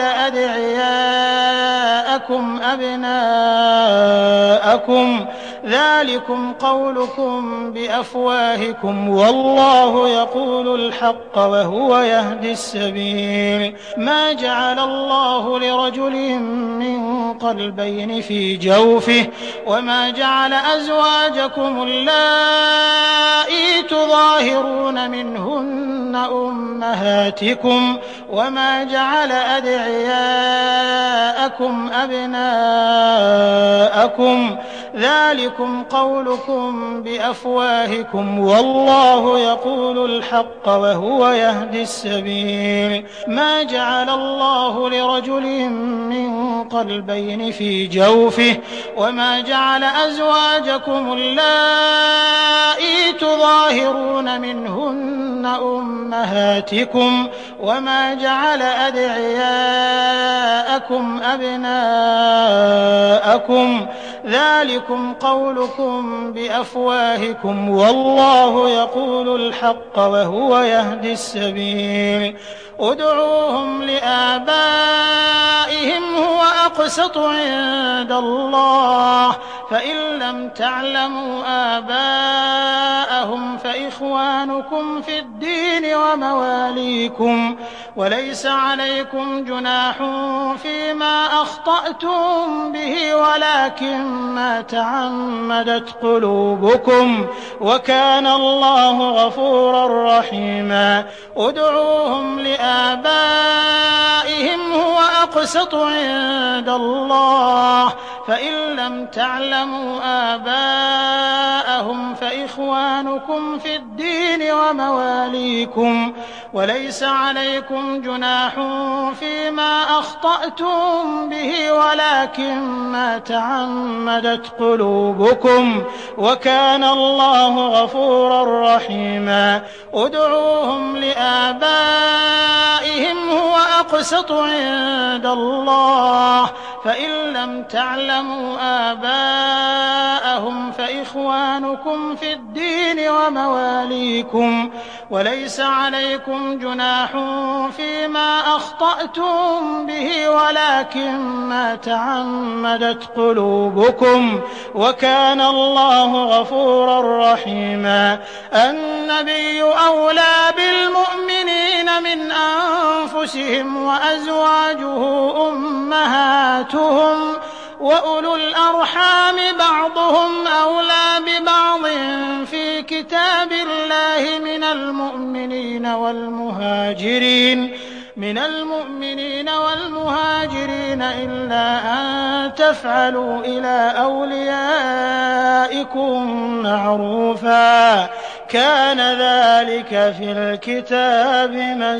أدعياءكم أبناءكم ذلكم قولكم بأفواهكم والله يقول الحق وهو يهدي السبيل. ما جعل الله لرجل من قلبين في جوفه وما جعل أزواجكم اللائي تظاهرون منهن أمهاتكم وما جعل أدعياءكم أبناءكم ذلكم قولكم بأفواهكم والله يقول الحق وهو يهدي السبيل. ما جعل الله لرجل من قلبين في جوفه وما جعل أزواجكم اللائي تظاهرون منهن أمهاتكم وما جعل أدعياءكم أبناءكم ذلكم قولكم بأفواهكم والله يقول الحق وهو يهدي السبيل. ادعوهم لآبائهم هو أقسط عند الله فإن لم تعلموا آباءهم فإخوانكم في الدين ومواليكم وليس عليكم جناح فيما أخطأتم به ولكن ما تعمدت قلوبكم وكان الله غفورا رحيما. ادعوهم لآبائهم هو أقسط عند الله فإن لم تعلموا آباءهم فإخوانكم في الدين ومواليكم وليس عليكم جناح فيما أخطأتم به ولكن ما تعمدت قلوبكم وكان الله غفورا رحيما. ادعوهم لآبائهم هو أقسط عند الله فإن لم تعلموا آباءهم فإخوانكم في الدين ومواليكم وليس عليكم جناح فيما أخطأتم به ولكن ما تعمدت قلوبكم وكان الله غفورا رحيما. النبي أولى بالمؤمنين من أنفسهم وأزواجه أمهاتهم وأولو الأرحام بعضهم أولى ببعض في كتاب الله من المؤمنين والمهاجرين إلا أن تفعلوا إلى أوليائكم معروفا كان ذلك في الكتاب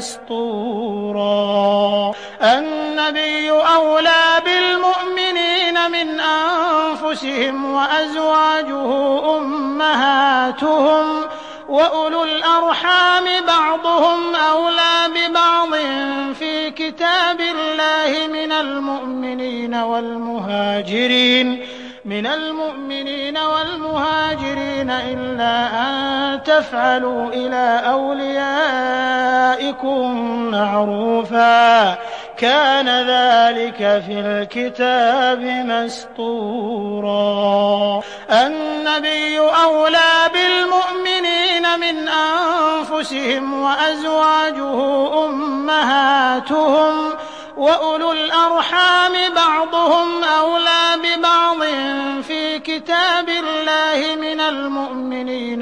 مسطورا. النبي أولى بالمؤمنين من أنفسهم وأزواجه أمهاتهم وأولو الأرحام بعضهم أولى ببعض في كتاب الله من المؤمنين والمهاجرين إلا أن تفعلوا إلى أوليائكم معروفا كان ذلك في الكتاب مسطورا. النبي أولى بالمؤمنين من أنفسهم وأزواجه أمهاتهم وأولو الأرحام بعضهم أولى ببعض في كتاب الله من المؤمنين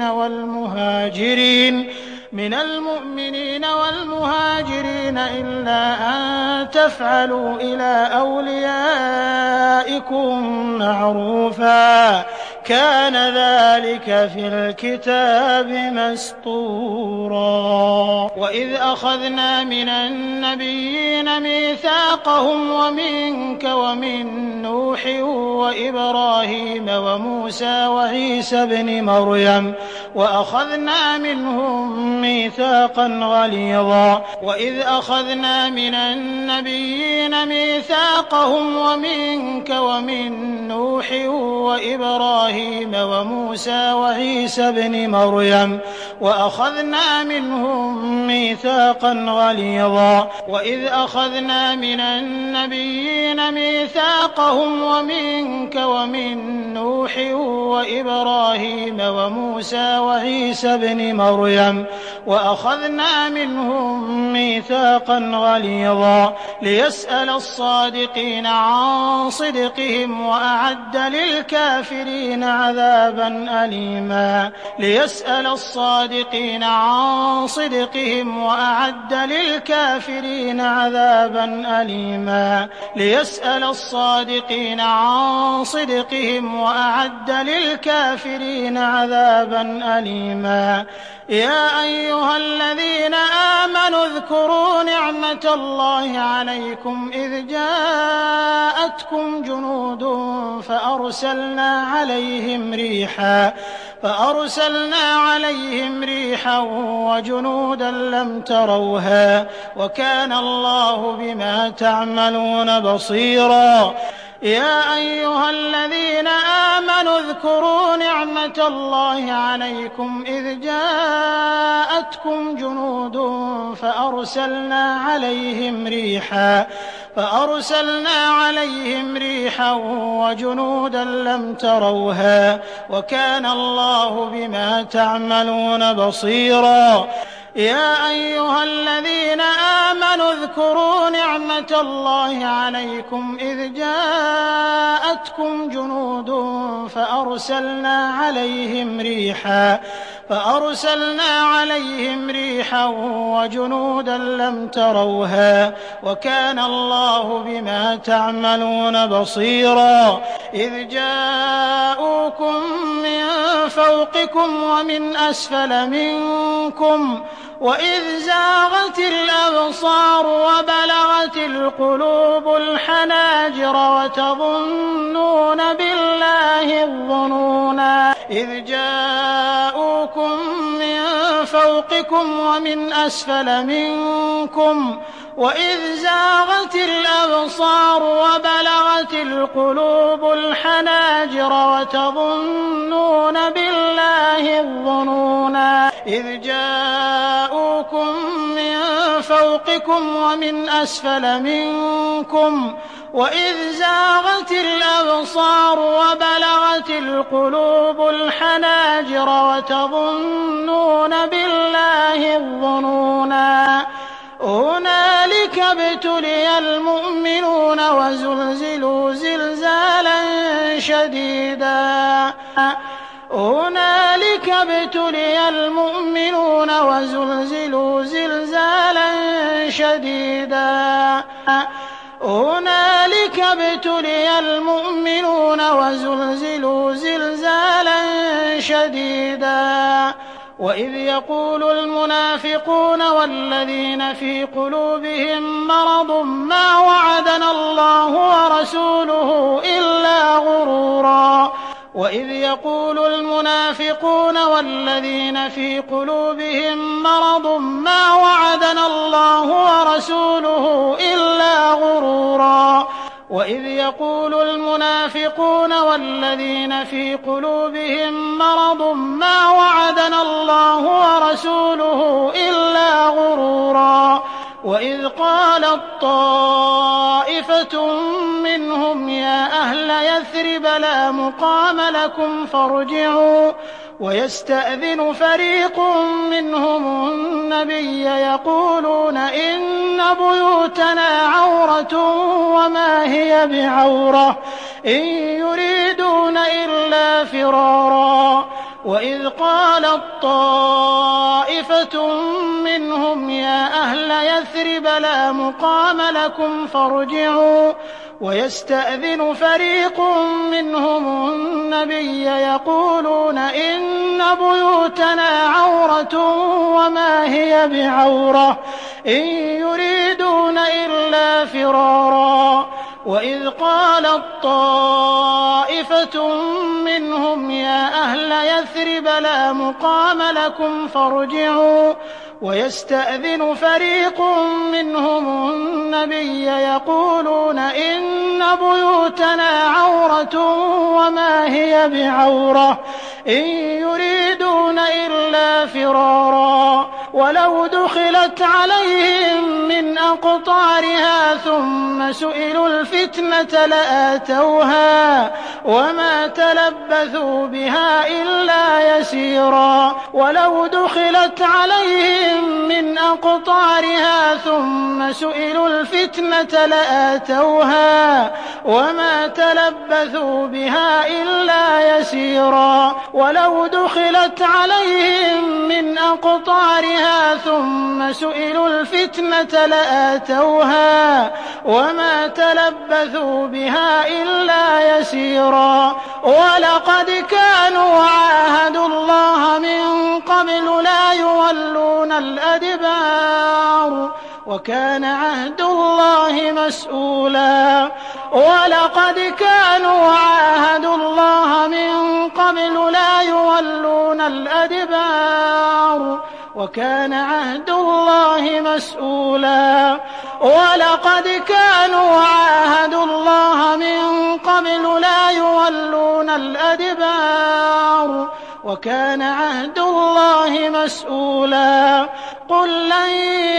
والمهاجرين إلا أن تفعلوا إلى أوليائكم معروفا كان ذلك في الكتاب مسطورا. وإذ أخذنا من النبيين ميثاقهم ومنك ومن نوح وإبراهيم وموسى وعيسى بن مريم وأخذنا منهم ميثاقا غليظا. وإذ أخذنا من النبيين ميثاقهم ومنك ومن نوح وإبراهيم وموسى وعيسى بن مريم وأخذنا منهم ميثاقا غليظا. وإذ أخذنا من النبيين ميثاقهم ومنك ومن نوح وإبراهيم وموسى وعيسى بن مريم وأخذنا منهم ميثاقا غليظا ليسأل الصادقين عن صدقهم وأعد للكافرين عذابا أليما. ليسأل الصادقين عن صدقهم وأعد للكافرين عذابا أليما. ليسأل الصادقين عن صدقهم وأعد للكافرين عذابا أليما. يا أيها الذين آمنوا اذكروا نعمة الله عليكم إذ جاءتكم جنود فأرسلنا عليهم ريحا وجنودا لم تروها وكان الله بما تعملون بصيرا. يا أيها الذين آمنوا اذكروا نعمة الله عليكم إذ جاءتكم جنود فأرسلنا عليهم ريحا وجنودا لم تروها وكان الله بما تعملون بصيرا. يا أيها الذين آمنوا اذكروا نعمة الله عليكم إذ جاءتكم جنود فأرسلنا عليهم ريحا وجنودا لم تروها وكان الله بما تعملون بصيرا. إذ جاءوكم من فوقكم ومن أسفل منكم وإذ زاغت الأبصار وبلغت القلوب الحناجر وتظنون بالله الظنونا. إذ جاءوكم من فوقكم ومن أسفل منكم وإذ زاغت الأبصار وبلغت القلوب الحناجر وتظنون بالله الظنونا إذ جاءوكم من فوقكم ومن أسفل منكم وإذ زاغت الأبصار وبلغت القلوب الحناجر وتظنون بالله الظنونا هنالك ابتلي المؤمنون وزلزلوا زلزالا شديدا هنالك ابتلي المؤمنون وزلزلوا زلزالا شديدا هنالك ابتلي المؤمنون وزلزلوا زلزالا شديدا وإذ يقول المنافقون والذين في قلوبهم مرض ما وعدنا الله ورسوله إلا غرورا وإذ يقول المنافقون والذين في قلوبهم مرض ما وعدنا الله ورسوله إلا غرورا وإذ يقول المنافقون والذين في قلوبهم مرض ما وعدنا الله ورسوله إلا غرورا وإذ قالت طائفة منهم يا أهل يثرب لا مقام لكم فارجعوا ويستأذن فريق منهم النبي يقولون إن بيوتنا عورة وما هي بعورة إن يريدون إلا فرارا وإذ قالت طائفة منهم يا أهل يثرب لا مقام لكم فارجعوا ويستأذن فريق منهم النبي يقولون إن بيوتنا عورة وما هي بعورة إن يريدون إلا فرارا وإذ قالت طائفة منهم يا أهل يثرب لا مقام لكم فارجعوا ويستأذن فريق منهم النبي يقولون إن بيوتنا عورة وما هي بعورة إن يريدون إلا فرارا ولو دخلت عليهم من أقطارها ثم سئلوا الفتنة لآتوها وما تلبثوا بها إلا يسيرا ولو دخلت عليهم من أقطارها ثم سئلوا الفتنة لآتوها وما تلبثوا بها إلا يسيرا ولو دخلت عليهم من أقطارها ثم سئلوا الفتنة لآتوها وما تلبثوا بها إلا يسيرا ولقد كانوا عاهدوا الله من قبل لا يولون الأدبار وكان عهد الله مسؤولا ولقد كانوا عاهدوا الله من قبل لا يولون الأدبار وكان عهد الله مسؤولا ولقد كانوا عاهدوا الله من قبل لا يولون الأدبار وكان عهد الله مسؤولا قل لن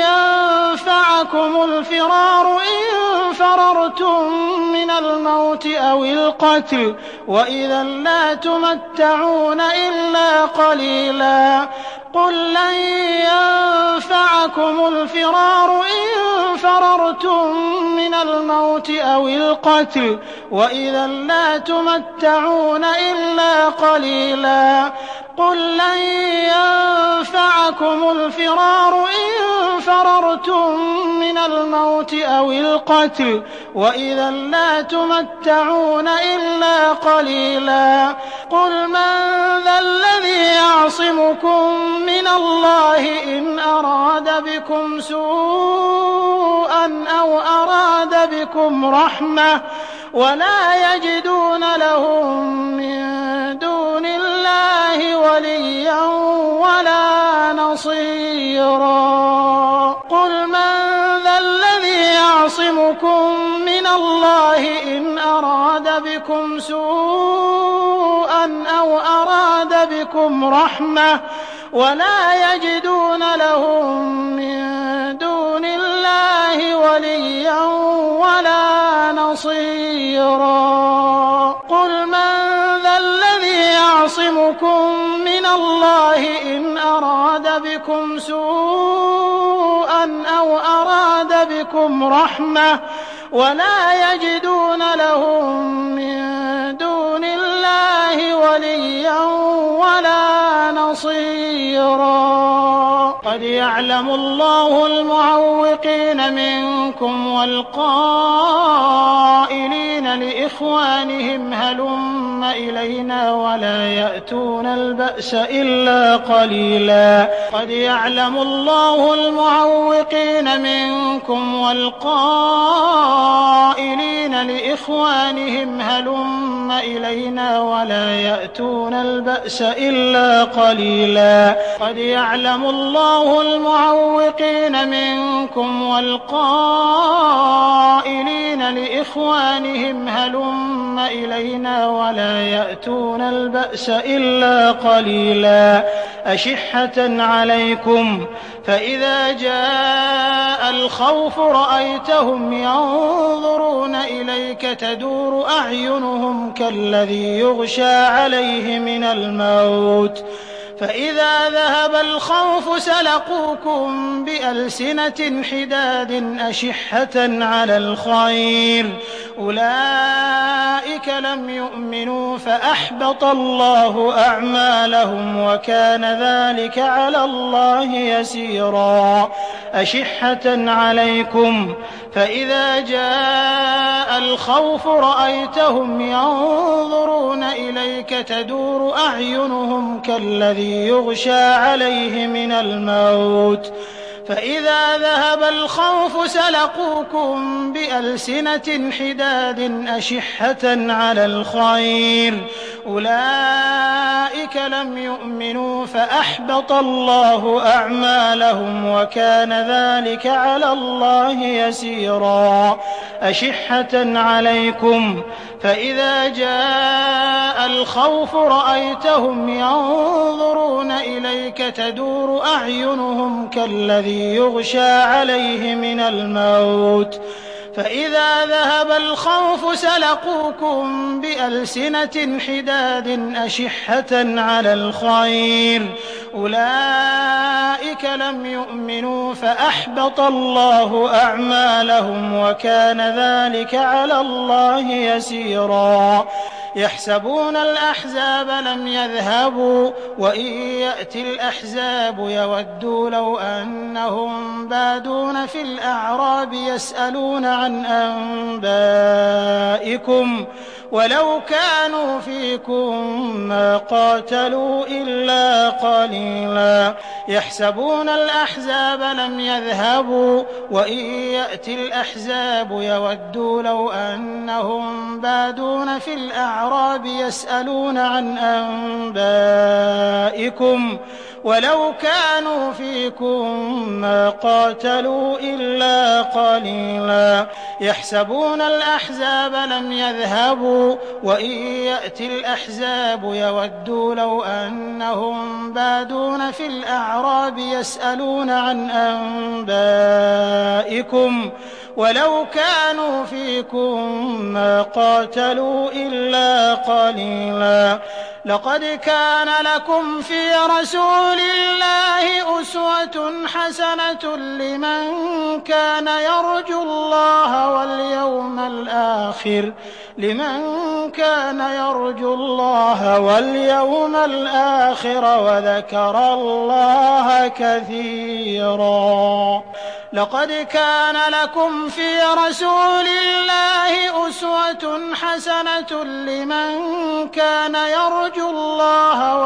ينفعكم الفرار إن فررتم من الموت أو القتل وإذا لا تمتعون إلا قليلا قل لن ينفعكم الفرار إن فررتم من الموت أو القتل وإذا لا تمتعون إلا قليلا قل لن ينفعكم الفرار إن فررتم من الموت أو القتل وإذا لا تمتعون إلا قليلا قل من ذا الذي يعصمكم من الله إن أراد بكم سوءا أو أراد بكم رحمة ولا يجدون لهم من دون الله وليا ولا نصيرا قل من ذا الذي يعصمكم من الله إن أراد بكم سوءا أو أراد بكم رحمة ولا يجدون لهم من دون الله وليا ولا نصيرا قل من ذا الذي يعصمكم من الله إن أراد بكم سوءا أو أراد بكم رحمة ولا يجدون لهم من دون الله وليا ولا نصيرا قد يعلم الله المعوقين منكم والقائلين لإخوانهم هلم إلينا ولا يأتون البأس إلا قليلا قد يعلم الله المعوقين منكم والقائلين لإخوانهم هلم إلينا ولا يأتون البأس إلا قليلا قد يعلم الله المعوقين منكم والقائلين لإخوانهم هلم إلينا ولا يأتون البأس إلا قليلا أشحة عليكم فإذا جاء الخوف رأيتهم ينظرون إليك تدور أعينهم كالذي يغشى عليه من الموت فإذا ذهب الخوف سلقوكم بألسنة حداد أشحة على الخير أولئك لم يؤمنوا فأحبط الله أعمالهم وكان ذلك على الله يسيرا أشحة عليكم فإذا جاء الخوف رأيتهم ينظرون إليك تدور أعينهم كالذي يغشى عليه من الموت فإذا ذهب الخوف سلقوكم بألسنة حداد أشحة على الخير أولئك لم يؤمنوا فأحبط الله أعمالهم وكان ذلك على الله يسيرا أشحة عليكم فإذا جاء الخوف رأيتهم ينظرون إليك تدور أعينهم كالذي يغشى عليه من الموت فإذا ذهب الخوف سلقوكم بألسنة حداد أشحة على الخير أولئك لم يؤمنوا فأحبط الله أعمالهم وكان ذلك على الله يسيرا يحسبون الأحزاب لم يذهبوا وإن يأتي الأحزاب يودوا لو أنهم بادون في الأعراب يسألون عن أنبائكم ولو كانوا فيكم ما قاتلوا إلا قليلا يحسبون الأحزاب لم يذهبوا وإن يأتي الأحزاب يودوا لو أنهم بادون في الأعراب يسألون عن أنبائكم ولو كانوا فيكم ما قاتلوا إلا قليلا يحسبون الأحزاب لم يذهبوا وإن يأتي الأحزاب يودوا لو أنهم بادون في الأعراب يسألون عن أنبائكم ولو كانوا فيكم ما قاتلوا إلا قليلا لقد كان لكم في رسول الله أسوة حسنة لمن كان يرجو الله واليوم الآخر وذكر الله كثيرا لقد كان لكم في رسول الله أسوة حسنة لمن كان يرجو الله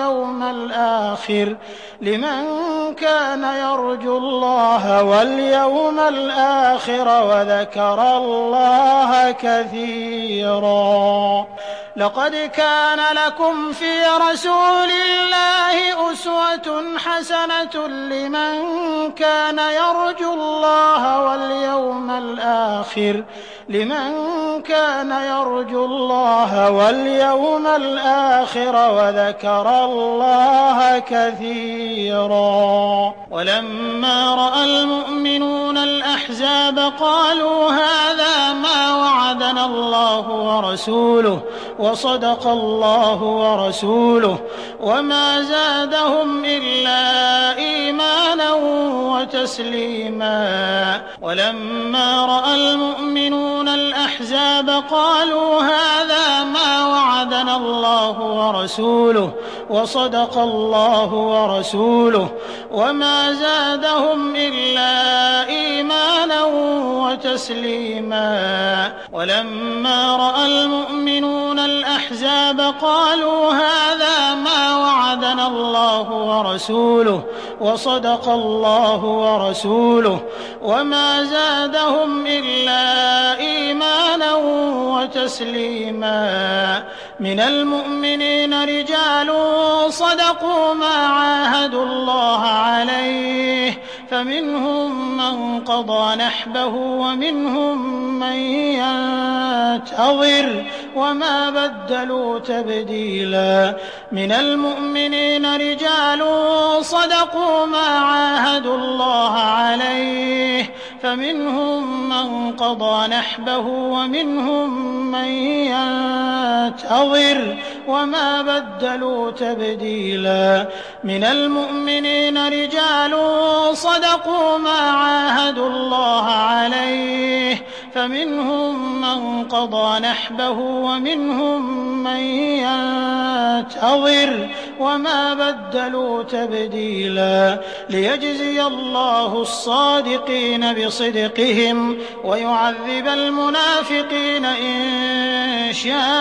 واليوم الآخر وذكر الله كثيرا لقد كان لكم في رسول الله أسوة حسنة لمن كان يرجو الله لمن كان يرجو الله واليوم الآخر وذكر الله كثيرا. ولما رأى المؤمنون الأحزاب قالوا هذا ما وعدنا الله ورسوله وصدق الله ورسوله وما زادهم إلا إيمانا وتسليما. ولما رأى المؤمنون الأحزاب قالوا هذا ما وعدنا الله ورسوله وصدق الله ورسوله وما زادهم إلا إيمانا وتسليما. ولما رأى المؤمنون الأحزاب قالوا هذا ما وعدنا الله ورسوله وصدق الله ورسوله وما زادهم إلا إيمانا وتسليما. من المؤمنين رجال صدقوا ما عاهدوا الله عليه فمنهم من قضى نحبه ومنهم من ينتظر وما بدلوا تبديلا. من المؤمنين رجال صدقوا ما عاهدوا الله عليه فمنهم من قضى نحبه ومنهم من ينتظر وما بدلوا تبديلا. من المؤمنين رجال صدقوا ما عاهدوا الله عليه فمنهم من قضى نحبه ومنهم من ينتظر وما بدلوا تبديلا. ليجزي الله الصادقين بصدقهم ويعذب المنافقين إن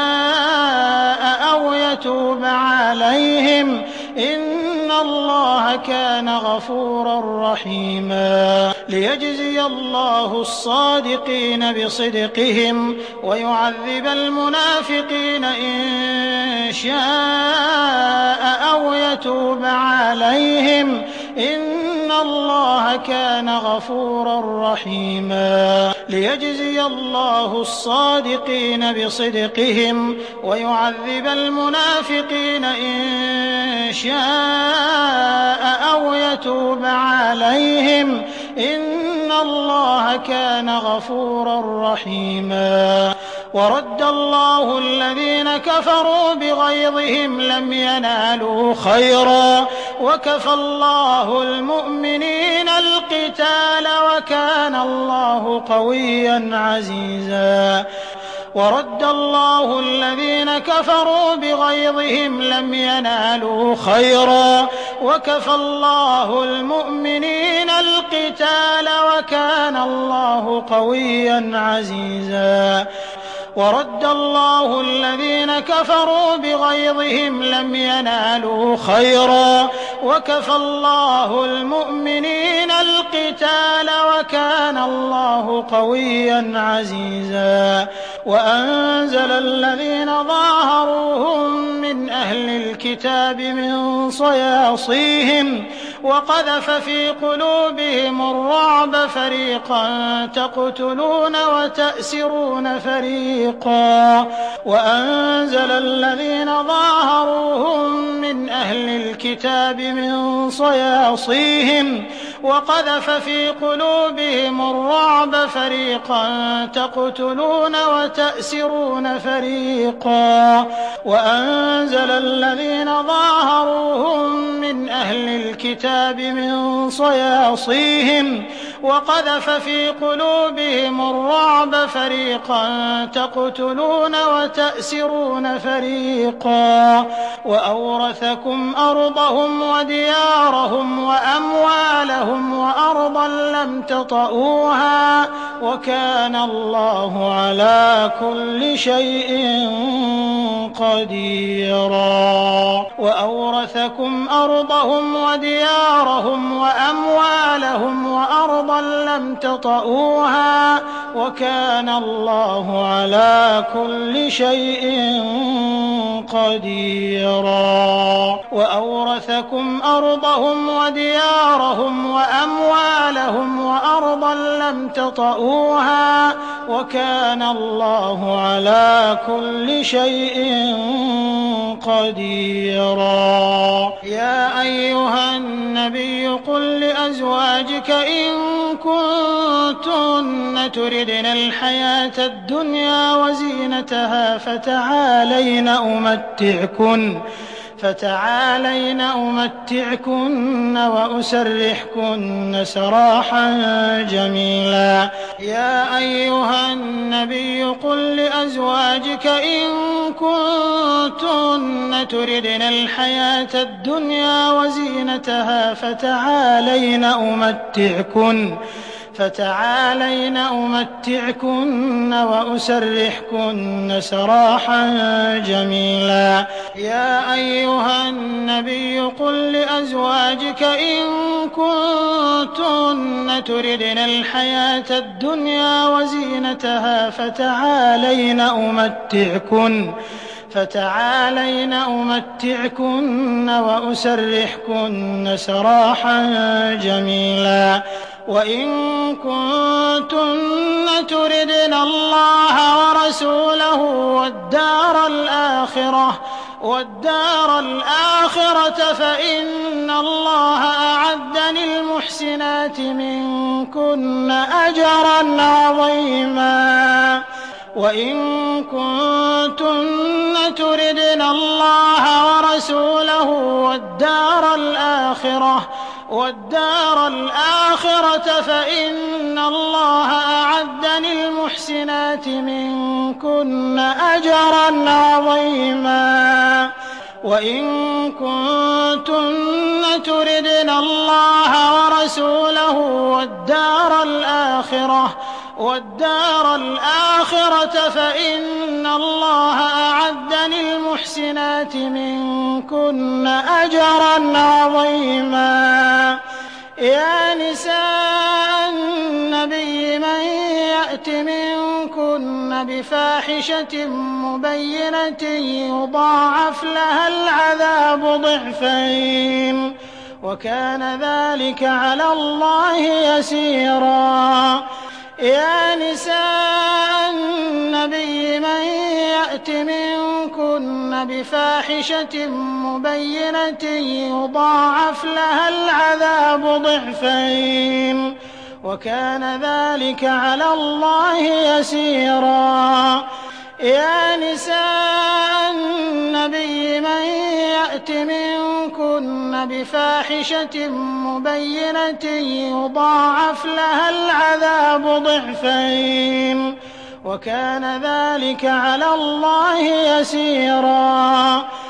شاء أو يتوب عليهم إن الله كان غفورا رحيما. ليجزي الله الصادقين بصدقهم ويعذب المنافقين إن شاء أو يتوب عليهم إن الله كان غفورا رحيما. ليجزي الله الصادقين بصدقهم ويعذب المنافقين إن شاء أو يتوب عليهم إن الله كان غفورا رحيما. ورد الله الذين كفروا بغيظهم لم ينالوا خيرا وكفى الله المؤمنين القتال وكان الله قويا عزيزا. ورد الله الذين كفروا بغيظهم لم ينالوا خيرا وكفى الله المؤمنين القتال وكان الله قويا عزيزا. ورد الله الذين كفروا بغيظهم لم ينالوا خيرا وكفى الله المؤمنين القتال وكان الله قويا عزيزا. وأنزل الذين ظاهروهم من أهل الكتاب من صياصيهم وقذف في قلوبهم الرعب فريقا تقتلون وتأسرون فريقا. وأنزل الذين ظاهروهم من أهل الكتاب من صياصيهم وقذف في قلوبهم الرعب فريقا تقتلون وتأسرون فريقا. وأنزل الذين ظاهروهم من أهل الكتاب من صياصيهم وقذف في قلوبهم الرعب فريقا تقتلون وتأسرون فريقا. وأورثكم أرضهم وديارهم وأموالهم وأرضا لم تطئوها وكان الله على كل شيء قديرا. وأورثكم أرضهم وديارهم وأموالهم وأرضا وأرضا لم تطئوها وكان الله على كل شيء قديرا وأورثكم أرضهم وديارهم وأموالهم وأرضا لم تطئوها وكان الله على كل شيء قديرا يا أيها النبي قل لأزواجك إن كنتن تردن الحياة الدنيا وزينتها فتعالين أمتعكن وأسرحكن سراحا جميلا يا أيها النبي قل لأزواجك إن كنتن تردن الحياة الدنيا وزينتها فتعالين أمتعكن وأسرحكن سراحا جميلا يا أيها النبي قل لأزواجك إن كنتن تردن الحياة الدنيا وزينتها فتعالين أمتعكن وأسرحكن سراحا جميلا وإن كنتن تردن الله ورسوله والدار الآخرة فإن الله أعد للمحسنات منكن أجرا عظيما وإن كنتن تردن الله ورسوله والدار الآخرة فإن الله أعد للمحسنات منكن أجرا عظيما وإن كنتن تردن الله ورسوله والدار الآخرة فإن الله أعد للمحسنات منكن أجرا عظيما يا نساء النبي من يأت منكن بفاحشة مبينة يضاعف لها العذاب ضعفين وكان ذلك على الله يسيرا يا نساء النبي من يأت منكن بفاحشة مبينة يضاعف لها العذاب ضعفين، ۖ وكان ذلك على الله يسيرا. يا نساء النبي من يأت منكن بفاحشة مبينة يضاعف لها العذاب ضعفين، ۖ وكان ذلك على الله يسيرا. يا نساء النبي من يأت منكن بفاحشة مبينة يضاعف لها العذاب ضعفين، ۖ وكان ذلك على الله يسيرا.